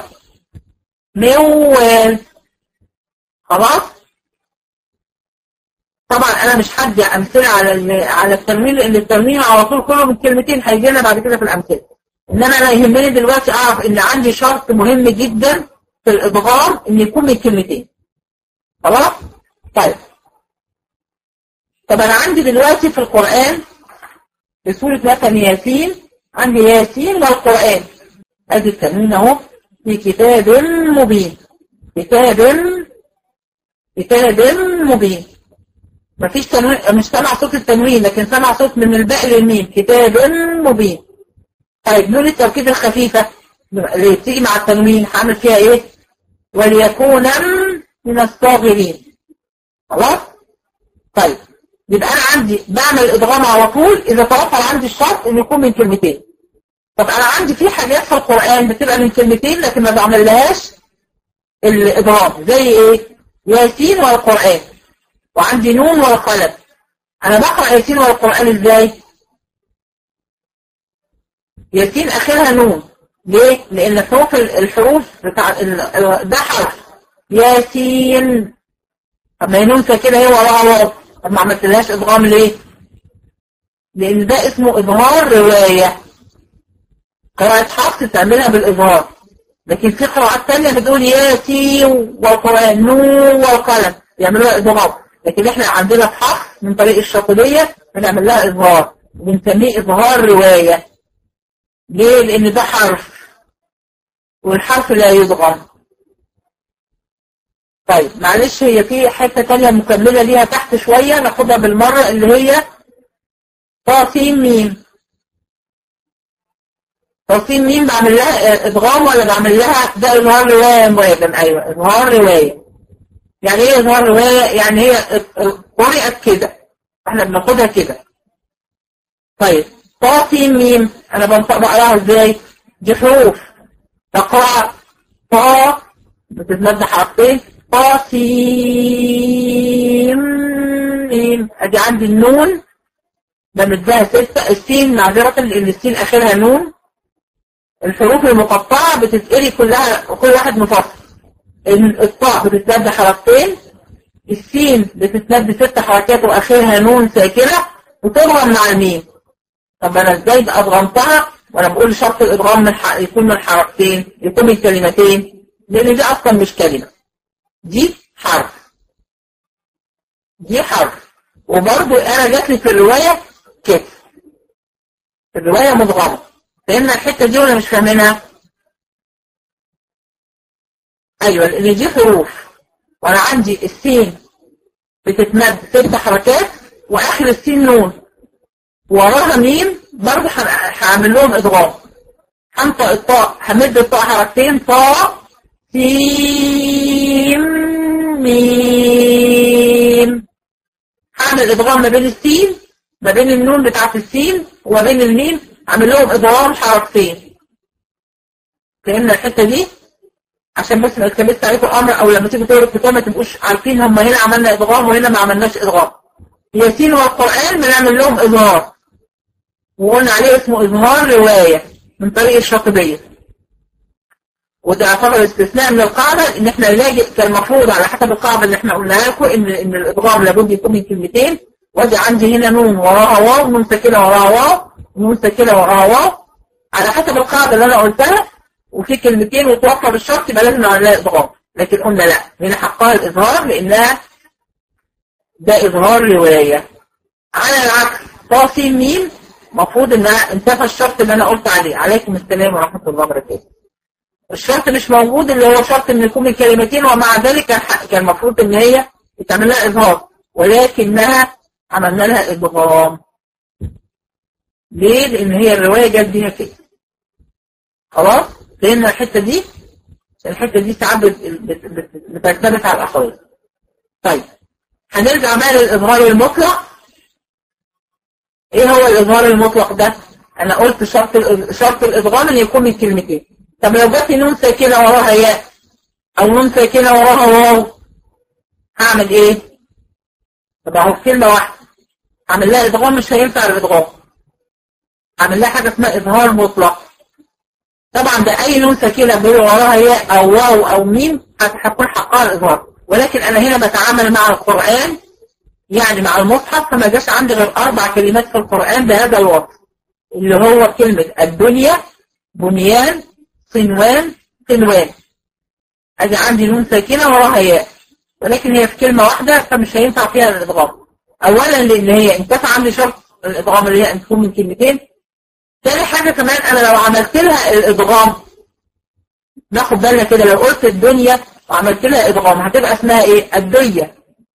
موال خلاص. طبعا انا مش هدي امثله على التنوين لان التنوين على طول كله من كلمتين هيجي لنا بعد كده في الامثله. انما انا يهمني دلوقتي اعرف ان عندي شرط مهم جدا في الادغام ان يكون من كلمتين. خلاص. طيب انا عندي دلوقتي في القران في سوره مثلا ياسين، عندي ياسين والقران. ادي التنوين اهو في كتاب مبين. كتاب مبين. مفيش تنوين، مش سامع صوت التنوين لكن سامع صوت من الباء للميم. كتاب مبين. طيب نون التوكيد الخفيفة اللي بتيجي مع التنوين هعمل فيها ايه؟ وليكون من الصاغرين. خلاص؟ طيب يبقى انا عندي بعمل ادغام على طول اذا توفر عندي الشرط انه يكون من كلمتين. طب انا عندي في حاجات في القرآن بتبقى من كلمتين لكن ما بعملهاش الادغام. زي ايه؟ ياسين والقرآن. وعندي نون والقلم. انا بقرأ ياسين والقرآن ازاي؟ ياسين اخرها نون. ليه؟ لان فوق الحروف بتاع ده حرف ياسين. طب ما هي نون كده هي وراها واو. طب ما عملتلهاش ادغام ليه؟ لان ده اسمه اظهار رواية. قراءة حفص تعملها بالاظهار. لكن في قراءات تانية بتقول ياسين والقرآن نون والقلم يعملوها ادغام. لكن احنا عندنا في حفص من طريق الشاطبية بنعمل لها اظهار وبنسميه اظهار رواية. ليه؟ لان ده حرف والحرف لا يدغم. طيب معلش هي في حتة تانية مكملة ليها تحت شوية ناخدها بالمرة اللي هي طاسين ميم. طاسين ميم بعمل لها ادغام ولا بعمل لها ده اظهار رواية مواجم؟ ايوه اظهار رواية. يعني ايه اظهار رواية؟ يعني هي قرأت كده احنا بناخدها كده. طيب طاسين ميم انا بقراها ازاي؟ دي حروف تقرأ طا بتتمد حرفين طاسين ميم. ادي عندي النون بمدها 6. السين معذرة لان السين اخرها نون. الحروف المقطعة بتتقري كلها كل واحد مفصل. الطاء بتتمد حركتين. السين بتتمد 6 حركات واخرها نون ساكنة وتضغم مع الميم. طب انا ازاي ادغمتها وانا بقول شرط الادغام من يكون من حركتين يكون من كلمتين؟ لان دي اصلا مش كلمة، دي حرف. وبرضو انا جات لي في الرواية كده في الرواية مضغمة. فهمنا الحتة دي ولا مش فاهمينها؟ ايوه لان دي حروف وانا عندي السين بتتمد 6 حركات واخر السين نون وراها ميم برضه هعمل لهم ادغام. هنطق الطاء همد الطاء حركتين طاء سين ميم. هعمل ادغام ما بين السين ما بين النون بتاعت السين وما بين الميم هعمل لهم ادغام حركتين. فهمنا الحته دي؟ عشان بس ما اتكلمت عليكم امر او لما تيجي تقروا الكتاب ما تبقوش عارفين هم هنا عملنا ادغام وهنا ما عملناش ادغام. ياسين والقرآن بنعمل لهم اظهار وقلنا عليه اسمه اظهار رواية من طريق الشاطبية. وده يعتبر استثناء من القاعدة ان احنا نلاقي كان المفروض على حسب القاعدة اللي احنا قلناها لكم ان الادغام لابد يكون من كلمتين. وادي عندي هنا نون وراها واو نون ساكنة وراها واو نون ساكنة وراها واو على حسب القاعدة اللي انا قلتها. وفي كلمتين وتوفر الشرط يبقى لازم نعمل لها ادغام. لكن قلنا لا هنا حقها الاظهار لانها ده اظهار رواية. على العكس طاسين ميم مفروض انها انتفى الشرط اللي انا قلت عليه. عليكم السلام ورحمة الله وبركاته. الشرط مش موجود اللي هو شرط ان يكون من كلمتين ومع ذلك كان المفروض ان هي يتعمل لها اظهار ولكنها عملنا لها ادغام. ليه؟ لان هي الرواية جت بيها كده. خلاص لان الحتة دي ساعات بترتبط على الاخرين. طيب هنرجع بقى للاظهار المطلق. ايه هو الاظهار المطلق ده؟ انا قلت شرط الادغام ان يكون من كلمتين. طب لو جت نون ساكنة وراها ياء او نون ساكنة وراها واو هعمل ايه؟ طب اهو في كلمة واحدة هعمل لها ادغام، مش هينفع الادغام، هعمل لها حاجة اسمها اظهار مطلق. طبعا ده اي نون ساكنة بيقول وراها ياء او واو او ميم هتكون حقها الاظهار، ولكن انا هنا بتعامل مع القرآن يعني مع المصحف، فما جاش عندي غير 4 كلمات في القرآن بهذا الوصف اللي هو كلمة الدنيا، بنيان، صنوان، قنوان. ادي عندي نون ساكنة وراها ياء، ولكن هي في كلمة واحدة فمش هينفع فيها الادغام. اولا لان هي انتفع عندي شرط الادغام اللي هي ان تكون من كلمتين. تاني حاجة كمان انا لو عملت لها الادغام، ناخد بالنا كده، لو قلت الدنيا وعملت لها ادغام هتبقى اسمها ايه؟ الدنيا.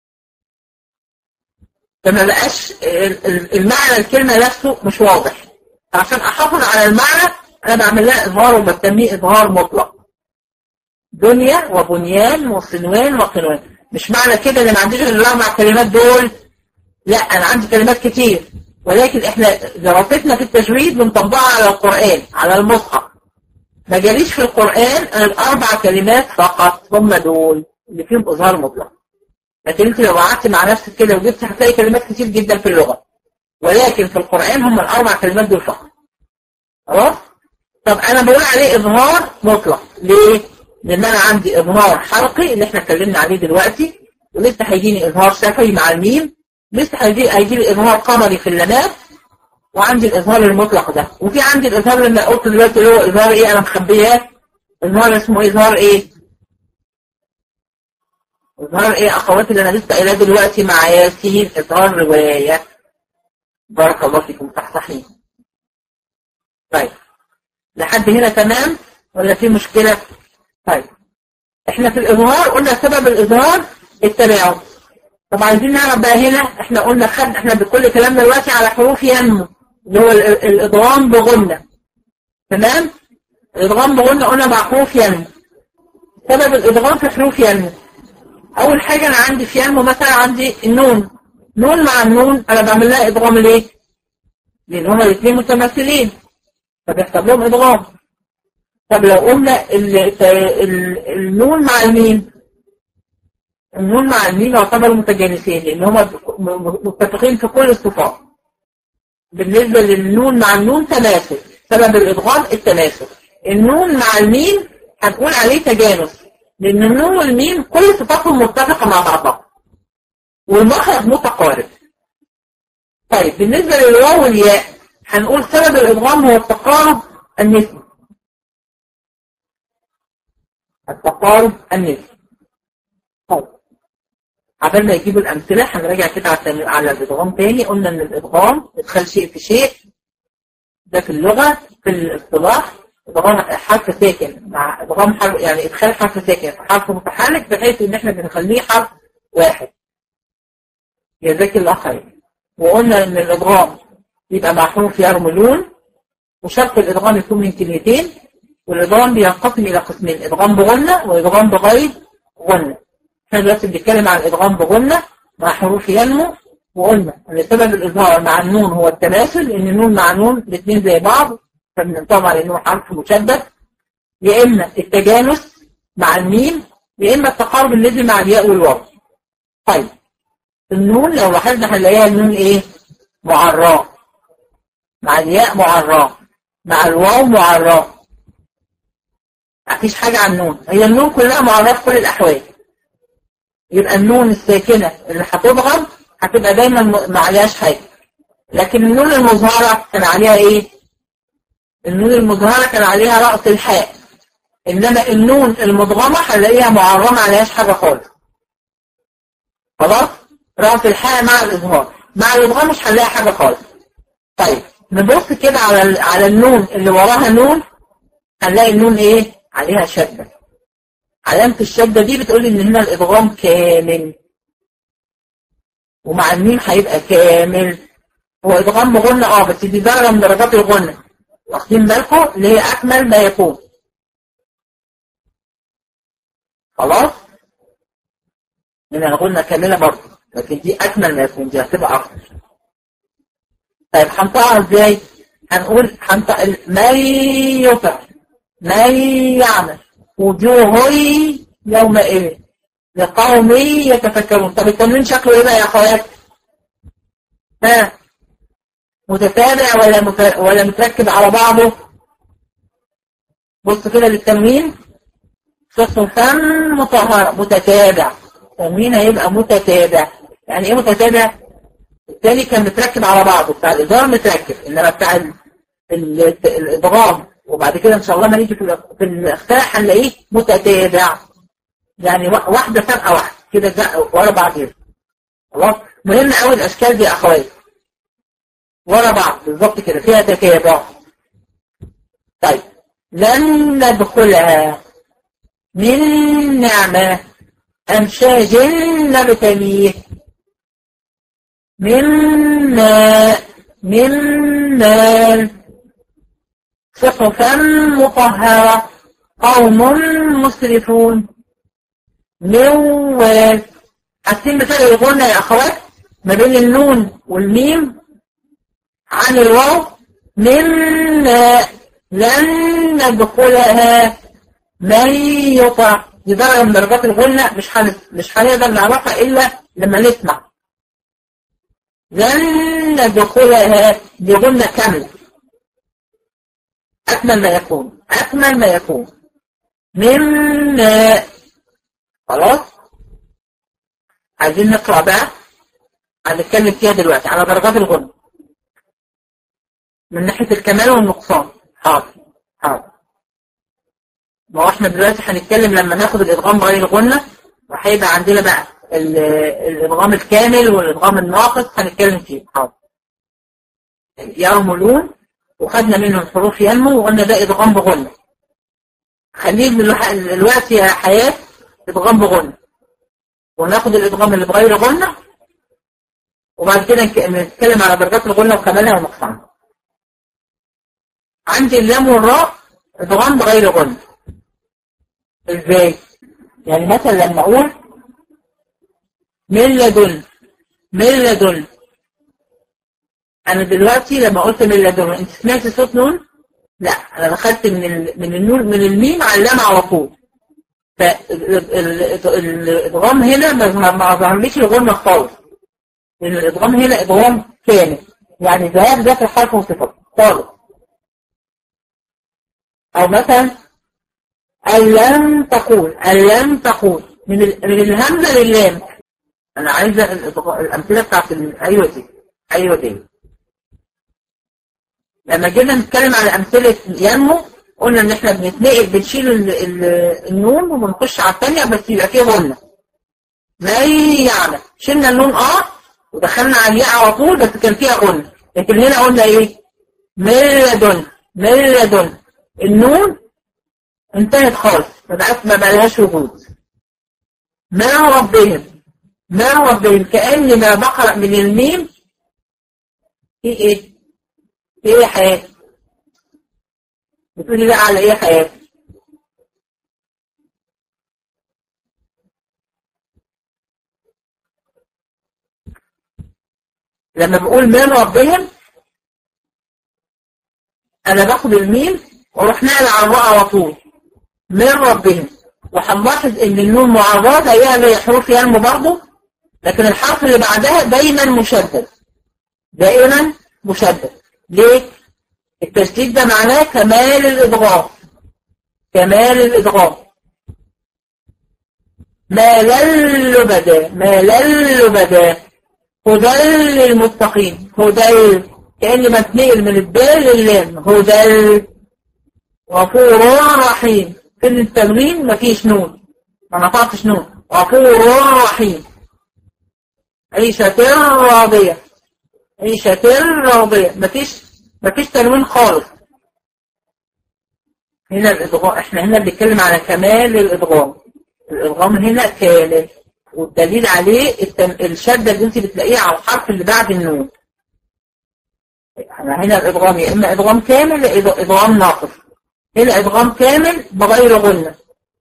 فما بقاش المعنى الكلمة نفسه مش واضح، عشان احافظ على المعنى انا بعمل لها اظهار وبسميه اظهار مطلق. دنيا وبنيان وصنوان وقنوان. مش معنى كده ان ما عنديش غير الاربع كلمات دول، لا انا عندي كلمات كتير، ولكن احنا دراستنا في التجويد بنطبقها على القرآن على المصحف. ما جاليش في القرآن ال4 كلمات فقط هم دول اللي فيهم اظهار مطلق. لكن انت لو قعدت مع نفسك كده وجبت هتلاقي كلمات كتير جدا في اللغة، ولكن في القرآن هم ال4 كلمات دول فقط. خلاص؟ طب انا بقول عليه اظهار مطلق ليه؟ لان انا عندي اظهار حركي اللي احنا اتكلمنا عليه دلوقتي، ولسه هيجيني اظهار شفوي مع الميم، لسه هيجي لي اظهار قمري في اللامات، وعندي الاظهار المطلق ده، وفي عندي الاظهار اللي قلت دلوقتي اللي هو اظهار ايه انا مخبياه، اظهار اسمه ايه؟ اظهار ايه؟ اظهار ايه اخواتي اللي انا لسه قايلاه دلوقتي مع ياسين؟ اظهار روايه. بارك الله فيكم صحصحين. طيب لحد هنا تمام ولا في مشكله؟ طيب احنا في الاظهار قلنا سبب الاظهار التباعد. طب عايزين نعرف بقى هنا، احنا قلنا احنا بكل كلامنا دلوقتي على حروف ينمو اللي هو الادغام بغنة. تمام؟ الادغام بغنة قلنا مع حروف ينمو. سبب الادغام في حروف ينمو، اول حاجة انا عندي في ينمو مثلا عندي النون، نون مع النون انا بعمل لها ادغام ليه؟ لان هما الاثنين متماثلين فبيحصل لهم ادغام. طب لو قلنا النون مع الميم، النون مع الميم يعتبروا متجانسين لان هما متفقين في كل الصفات. بالنسبة للنون مع النون تماثل، سبب الادغام التماثل. النون مع الميم هنقول عليه تجانس لان النون والميم كل صفاتهم متفقة مع بعضها والمخرج متقارب. طيب بالنسبة للواو والياء هنقول سبب الادغام هو التقارب النسبي. التقارب النسبي. طيب عبال ما يجيبوا الأمثلة هنراجع كده على الإدغام تاني. قلنا إن الإدغام إدخال شيء في شيء ده في اللغة، في الاصطلاح إدغام حرف ساكن مع إدغام حرف، يعني إدخال حرف ساكن في حرف متحرك بحيث إن إحنا بنخليه حرف واحد. جزاك الله خير. وقلنا إن الإدغام يبقى مع حروف يرملون، وشرط الإدغام يكون من كلمتين، والإدغام بينقسم إلى قسمين: إدغام بغنة وإدغام بغير غنة. احنا دلوقتي بنتكلم عن الادغام بغنة مع حروف ينمو، وقلنا ان سبب الاظهار مع النون هو التماثل، لان النون مع النون الاثنين زي بعض فبننطق على انه حرف مشدد، يا اما التجانس مع الميم يا اما التقارب النسبي مع الياء والواو. طيب النون لو لاحظنا هنلاقيها النون ايه؟ معراه، مع الياء معراه، مع الواو معراه. مفيش حاجه عن النون، هي النون كلها معراه في كل الاحوال. يبقى النون الساكنة اللي هتضغم هتبقى دايما ما عليهاش حاجة. لكن النون المظهرة كان عليها ايه؟ النون المظهرة كان عليها رأس الحاء، انما النون المضغمة هنلاقيها معرمة ما عليهاش حاجة خالص. خلاص؟ رأس الحاء مع الإظهار، مع الإظهار مش هنلاقي حاجة خالص. طيب نبص كده على النون اللي وراها نون، هنلاقي النون ايه؟ عليها شدة. علامة الشدة دي بتقول ان هنا الادغام كامل، ومع الميم هيبقى كامل. هو ادغام بغنة بس دي درجة من درجات الغنة، واخدين بالكم اللي هي اكمل ما يكون. خلاص؟ هنا الغنة كاملة برضه، لكن دي اكمل ما يكون، دي هتبقى اكتر. طيب هنطقها ازاي؟ هنقول هنطق من يطع، من يعمل وجوه يومئذ لقوم يتفكرون. طب التمرين شكله ايه بقى يا اخوات؟ ها متتابع ولا متركب على بعضه؟ بص كده للتمرين. صفا مطهرة متتابع. التمرين هيبقى متتابع. يعني ايه متتابع؟ التاني كان متركب على بعضه، بتاع الإدغام متركب، إنما بتاع الإدغام وبعد كده إن شاء الله ما نيجي في الإخفاء هنلاقيه متتابع. يعني واحدة سابقة واحدة كده ورا بعضين. خلاص؟ مهم قوي الأشكال دي يا أخواتي. ورا بعض بالظبط كده فيها تتابع. طيب لن ندخلها من نعمة أمشاج نبتليه مما صحفا مطهرة قوم مسرفون نواس. عارفين مثال يقولنا يا أخوات ما بين النون والميم عن الواو؟ مما لن ندخلها من يطع. دي درجة من درجات الغنة مش هنقدر نعرفها إلا لما نسمع. لن ندخلها دي غنة كاملة أكمل ما يكون مما. خلاص عايزين نقرأ بقى، هنتكلم فيها دلوقتي على درجات الغنة من ناحية الكمال والنقصان. حاضر. ما هو احنا دلوقتي هنتكلم لما ناخد الإدغام غير الغنة، وهيبقى عندنا بقى الإدغام الكامل والإدغام الناقص هنتكلم فيه. حاضر. يرملون وخدنا منه الحروف ينمو وقلنا ده إدغام بغنة. خليه دلوقتي يا حياة إدغام بغنة، وناخد الإدغام اللي بغير غنة، وبعد كده نتكلم على درجات الغنة وكمالها ونقصانها. عندي اللام والراء إدغام بغير غنة. إزاي؟ يعني مثلا لما أقول من لدن، أنا دلوقتي لما قلت من لدن أنت سمعت صوت نون؟ لا، أنا دخلت من النون من الميم على اللام على طول. فالإدغام هنا ما ظهرليش الغنة خالص، لأن الإدغام هنا إدغام كامل، يعني ذهاب ذات الحرف وصفته خالص. أو مثلا ألم تقول من الهمزة لللام. أنا عايزة الأمثلة بتاعت أيوة دي. لما جينا نتكلم على أمثلة ينمو قلنا إن إحنا بنشيل النون وبنخش على الثانية بس يبقى فيه غنة. ما يعمل شلنا النون ودخلنا على الياء على طول بس كان فيها غنة. لكن هنا قلنا إيه؟ من لدن النون انتهت خالص، ما بقالهاش وجود. ما ربهم كأن ما بقرأ من الميم في ايه يا حياة؟ بتقولي بقى على ايه يا حياة؟ لما بقول من ربهم انا باخد الميم واروح نقل على الراء على طول من ربهم، وهنلاحظ ان النون معرضة هي حروف ينمو برضه، لكن الحرف اللي بعدها دايما مشدد. ليه؟ التشديد ده معناه كمال الإدغام. ما لل بدا هدى للمتقين. هدى كأني بتنقل من الدال لللام. هدى غفور رحيم. في التمرين مفيش نون، ما نطقتش نون. غفور رحيم. عيشة راضية. مفيش تنوين خالص. هنا الإدغام، احنا هنا بنتكلم على كمال الإدغام. الإدغام هنا كامل، والدليل عليه الشدة اللي انت بتلاقيها على الحرف اللي بعد النون. هنا الإدغام يا إما إدغام كامل يا إدغام ناقص. هنا إدغام كامل بغير غنة.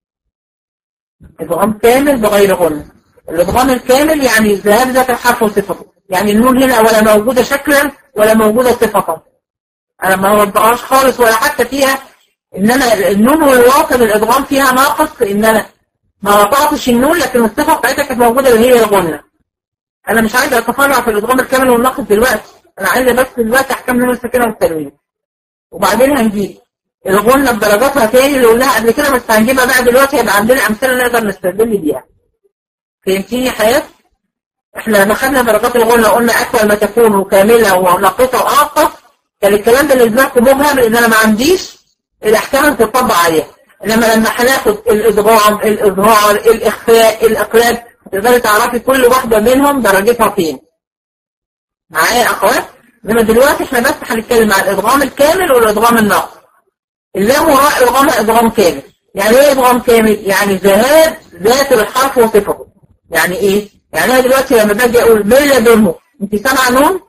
الإدغام الكامل يعني ذهاب ذات الحرف وصفته، يعني النون هنا ولا موجودة شكلا ولا موجودة صفة. أنا ما وضعهاش خالص ولا حتى فيها انما النون والواو الادغام فيها ناقص، لان انا ما قطعتش النون لكن الصفه بتاعتها كانت موجوده اللي هي الغنه. انا مش عايزه اتفرع في الادغام الكامل والناقص دلوقتي، انا عايزه بس دلوقتي احكام نون الساكنه والتنوين، وبعدين هنجيب الغنه بدرجاتها تاني اللي قلناها قبل كده، بس هنجيبها بقى دلوقتي هيبقى عندنا امثله نقدر نستدل بيها. فهمتيني يا حياه؟ احنا لما خدنا درجات الغنه قلنا اكمل ما تكون كامله وناقصه وانقص، كان الكلام ده بالنسبه لكم مبهم لان انا ما عنديش الاحكام اللي تطبق عليها. انما لما هناخد الادغام، الاظهار، الاخفاء، الاقلاب، تقدري تعرفي كل واحده منهم درجتها فين. معايا يا اخوات؟ انما دلوقتي احنا بس هنتكلم عن الادغام الكامل والادغام الناقص. اللام وراء ادغامها ادغام كامل. يعني ايه ادغام كامل؟ يعني ذهاب ذات الحرف وصفته. يعني ايه؟ يعني انا دلوقتي لما باجي اقول من لدنه، انت سامعه نون؟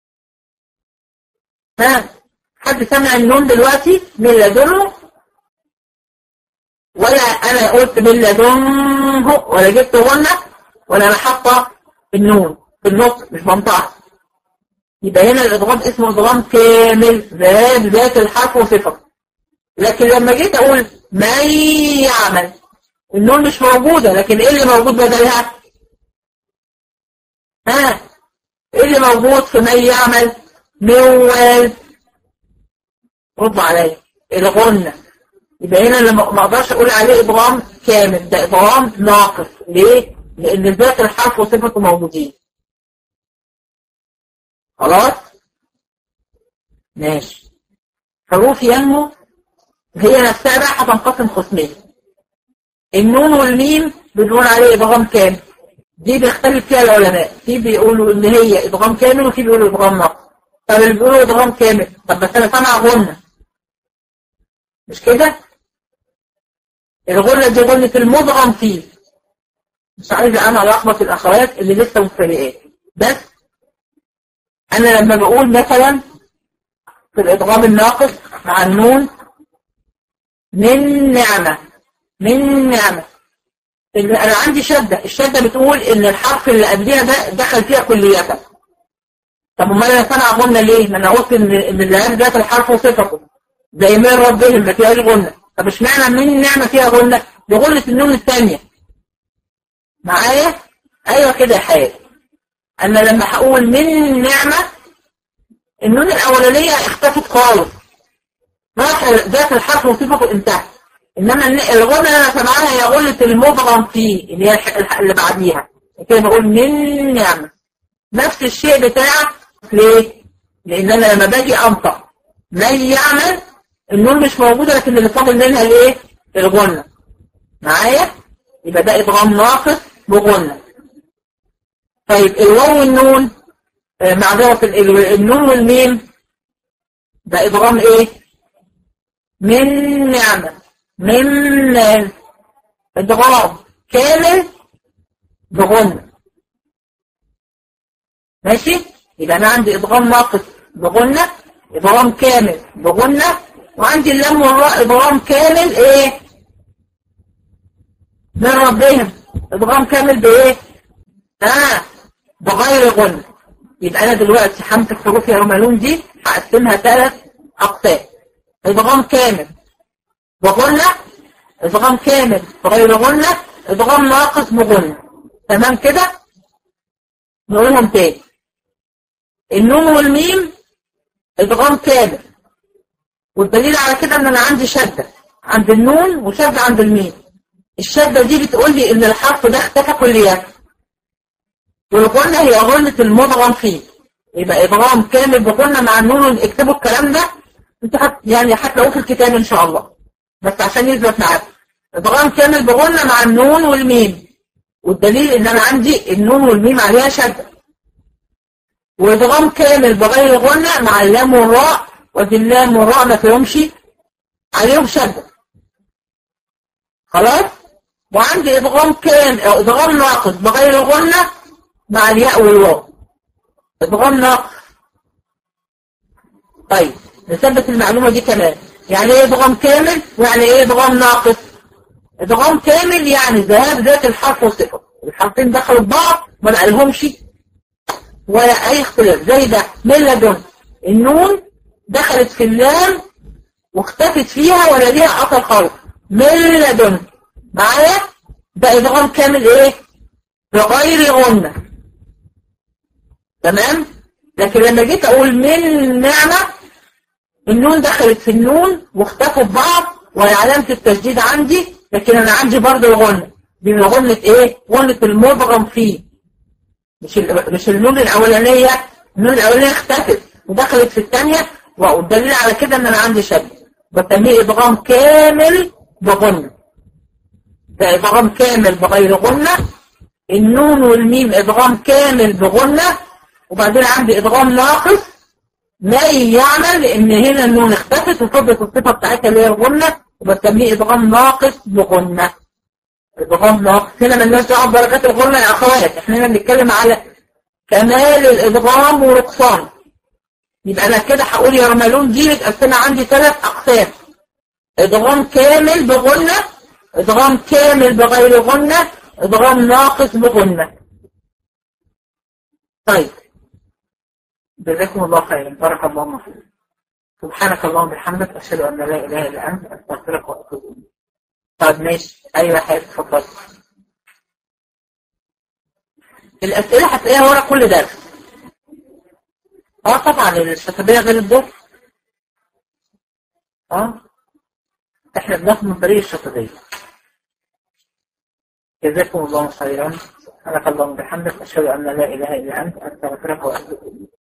ها؟ حد سمع النون دلوقتي؟ من لدنه؟ ولا انا قلت من لدنه ولا جبت غنة ولا انا حاطه النون في النص مش بنطقها. يبقى هنا الادغام اسمه ادغام كامل ذات ذات الحرف وصفته. لكن لما جيت اقول من يعمل، النون مش موجوده، لكن ايه اللي موجود بدلها؟ ها؟ ايه اللي موجود في من يعمل؟ موال. رد عليا. الغنة. يبقى هنا لما ما اقدرش اقول عليه ادغام كامل، ده ادغام ناقص. ليه؟ لان ذات الحرف وصفته موجودين. خلاص؟ ماشي. حروف ينمو هي نفسها بقى هتنقسم قسمين. النون والميم بنقول عليه ادغام كامل. دي بيختلف فيها العلماء، في بيقولوا ان هي ادغام كامل وفي بيقولوا ادغام ناقص. طب اللي بيقولوا ادغام كامل، طب بس انا سامع غنة. مش كده؟ الغنة دي غنة المدغم فيه. مش عايزة انا الخبط الاخوات اللي لسه مبتدئات، بس انا لما بقول مثلا في الادغام الناقص مع النون من نعمة، من نعمة، انا عندي شدة، الشدة بتقول ان الحرف اللي قبلها ده دخل فيها كلية. طب امال انا سامع غنة ليه؟ ما انا قلت ان اللام ذات الحرف وصفته زي من ربهم ما فيهاش غنة. طب اشمعنى من نعمة فيها غنة؟ دي غنة النون الثانية. معايا؟ ايوه كده يا حياتي. انا لما هقول من نعمة النون الاولانية اختفت خالص، راح ذات الحرف وصفته انتهت. انما الغنة اللي انا سامعاها هي غنة المدغم فيه اللي هي اللي بعديها. كده بقول من نعمة. نفس الشيء بتاع ليه؟ لان انا لما باجي انطق من يعمل النون مش موجودة، لكن اللي فاضل منها الايه؟ الغنة. معايا؟ يبقى ده ادغام ناقص بغنة. طيب الواو والنون معذرة النون والميم ده ادغام ايه؟ من نعمة، من ادغام كامل بغنة. ماشي؟ يبقى انا عندي ادغام ناقص بغنة، ادغام كامل بغنة، وعندي اللام والراء ادغام كامل ايه؟ من ربهم. ادغام كامل بايه؟ بغير غنة. يبقى انا دلوقتي همسك حروف يرملون دي هقسمها 3 اقسام. ادغام كامل بغنة، ادغام كامل بغير غنة، ادغام ناقص بغنة. تمام كده؟ نقولهم تاني. النون والميم ادغام كامل، والدليل على كده ان انا عندي شدة عند النون وشدة عند الميم. الشدة دي بتقول لي ان الحرف ده اختفى كليا، والغنة هي غنة المدغم فيه. يبقى ادغام كامل بغنة مع النون. اكتبوا الكلام ده انت يعني هتلاقوه في الكتاب ان شاء الله، بس عشان يثبت معاكم. ادغام كامل بغنة مع النون والميم، والدليل ان انا عندي النون والميم عليها شدة. وادغام كامل بغير غنة مع اللام والراء، ودي اللام والراء ما فيهمش عليهم شدة. خلاص؟ وعندي ادغام كامل او ادغام ناقص بغير غنة مع الياء والواو. ادغام ناقص. طيب نثبت المعلومة دي كمان. يعني ايه ادغام كامل؟ يعني ايه ادغام ناقص؟ ادغام كامل يعني ذهاب ذات الحرف وصفته، الحرفين دخلوا ببعض ما لقالهمش ولا اي اختلاف. زي ده من لدن، النون دخلت في اللام واختفت فيها ولا ليها اثر خالص. من لدن معايا ده ادغام كامل ايه؟ بغير غنة. تمام؟ لكن لما جيت اقول من نعمة النون دخلت في النون واختفوا ببعض وهي علامة التشديد عندي، لكن انا عندي برضه الغنة دي من غنة ايه؟ غنة المدغم فيه. مش النون الاولانية، النون الاولانية اختفت ودخلت في الثانية، والدليل على كده ان انا عندي شد بسميه ادغام كامل بغنة. ده ادغام كامل بغير غنة. النون والميم ادغام كامل بغنة، وبعدين عندي ادغام ناقص ما يعمل لان هنا النون اختفت وفضلت الصفة بتاعتها اللي هي الغنة، وبسميه ادغام ناقص بغنة. ادغام ناقص هنا مالناش دعوه بدرجات الغنة يا اخوات، احنا هنا بنتكلم على كمال الادغام ونقصان. يبقى انا كده هقول يا رمالون دي متقسمه عندي 3 اقسام: ادغام كامل بغنة، ادغام كامل بغير غنة، ادغام ناقص بغنة. طيب جزاكم الله خيرا، بارك الله فيكم. سبحانك اللهم وبحمدك اشهد ان لا اله الا انت استغفرك واتوب اليك. طيب ماشي، ايوه يا حبيبي اتفضل. الاسئله هتلاقيها ورا كل درس. طبعا الشفافيه غير الدور. احنا بناخد من طريق الشفافيه. جزاكم الله خيرا. سبحانك اللهم وبحمدك اشهد ان لا اله الا انت استغفرك واتوب اليك.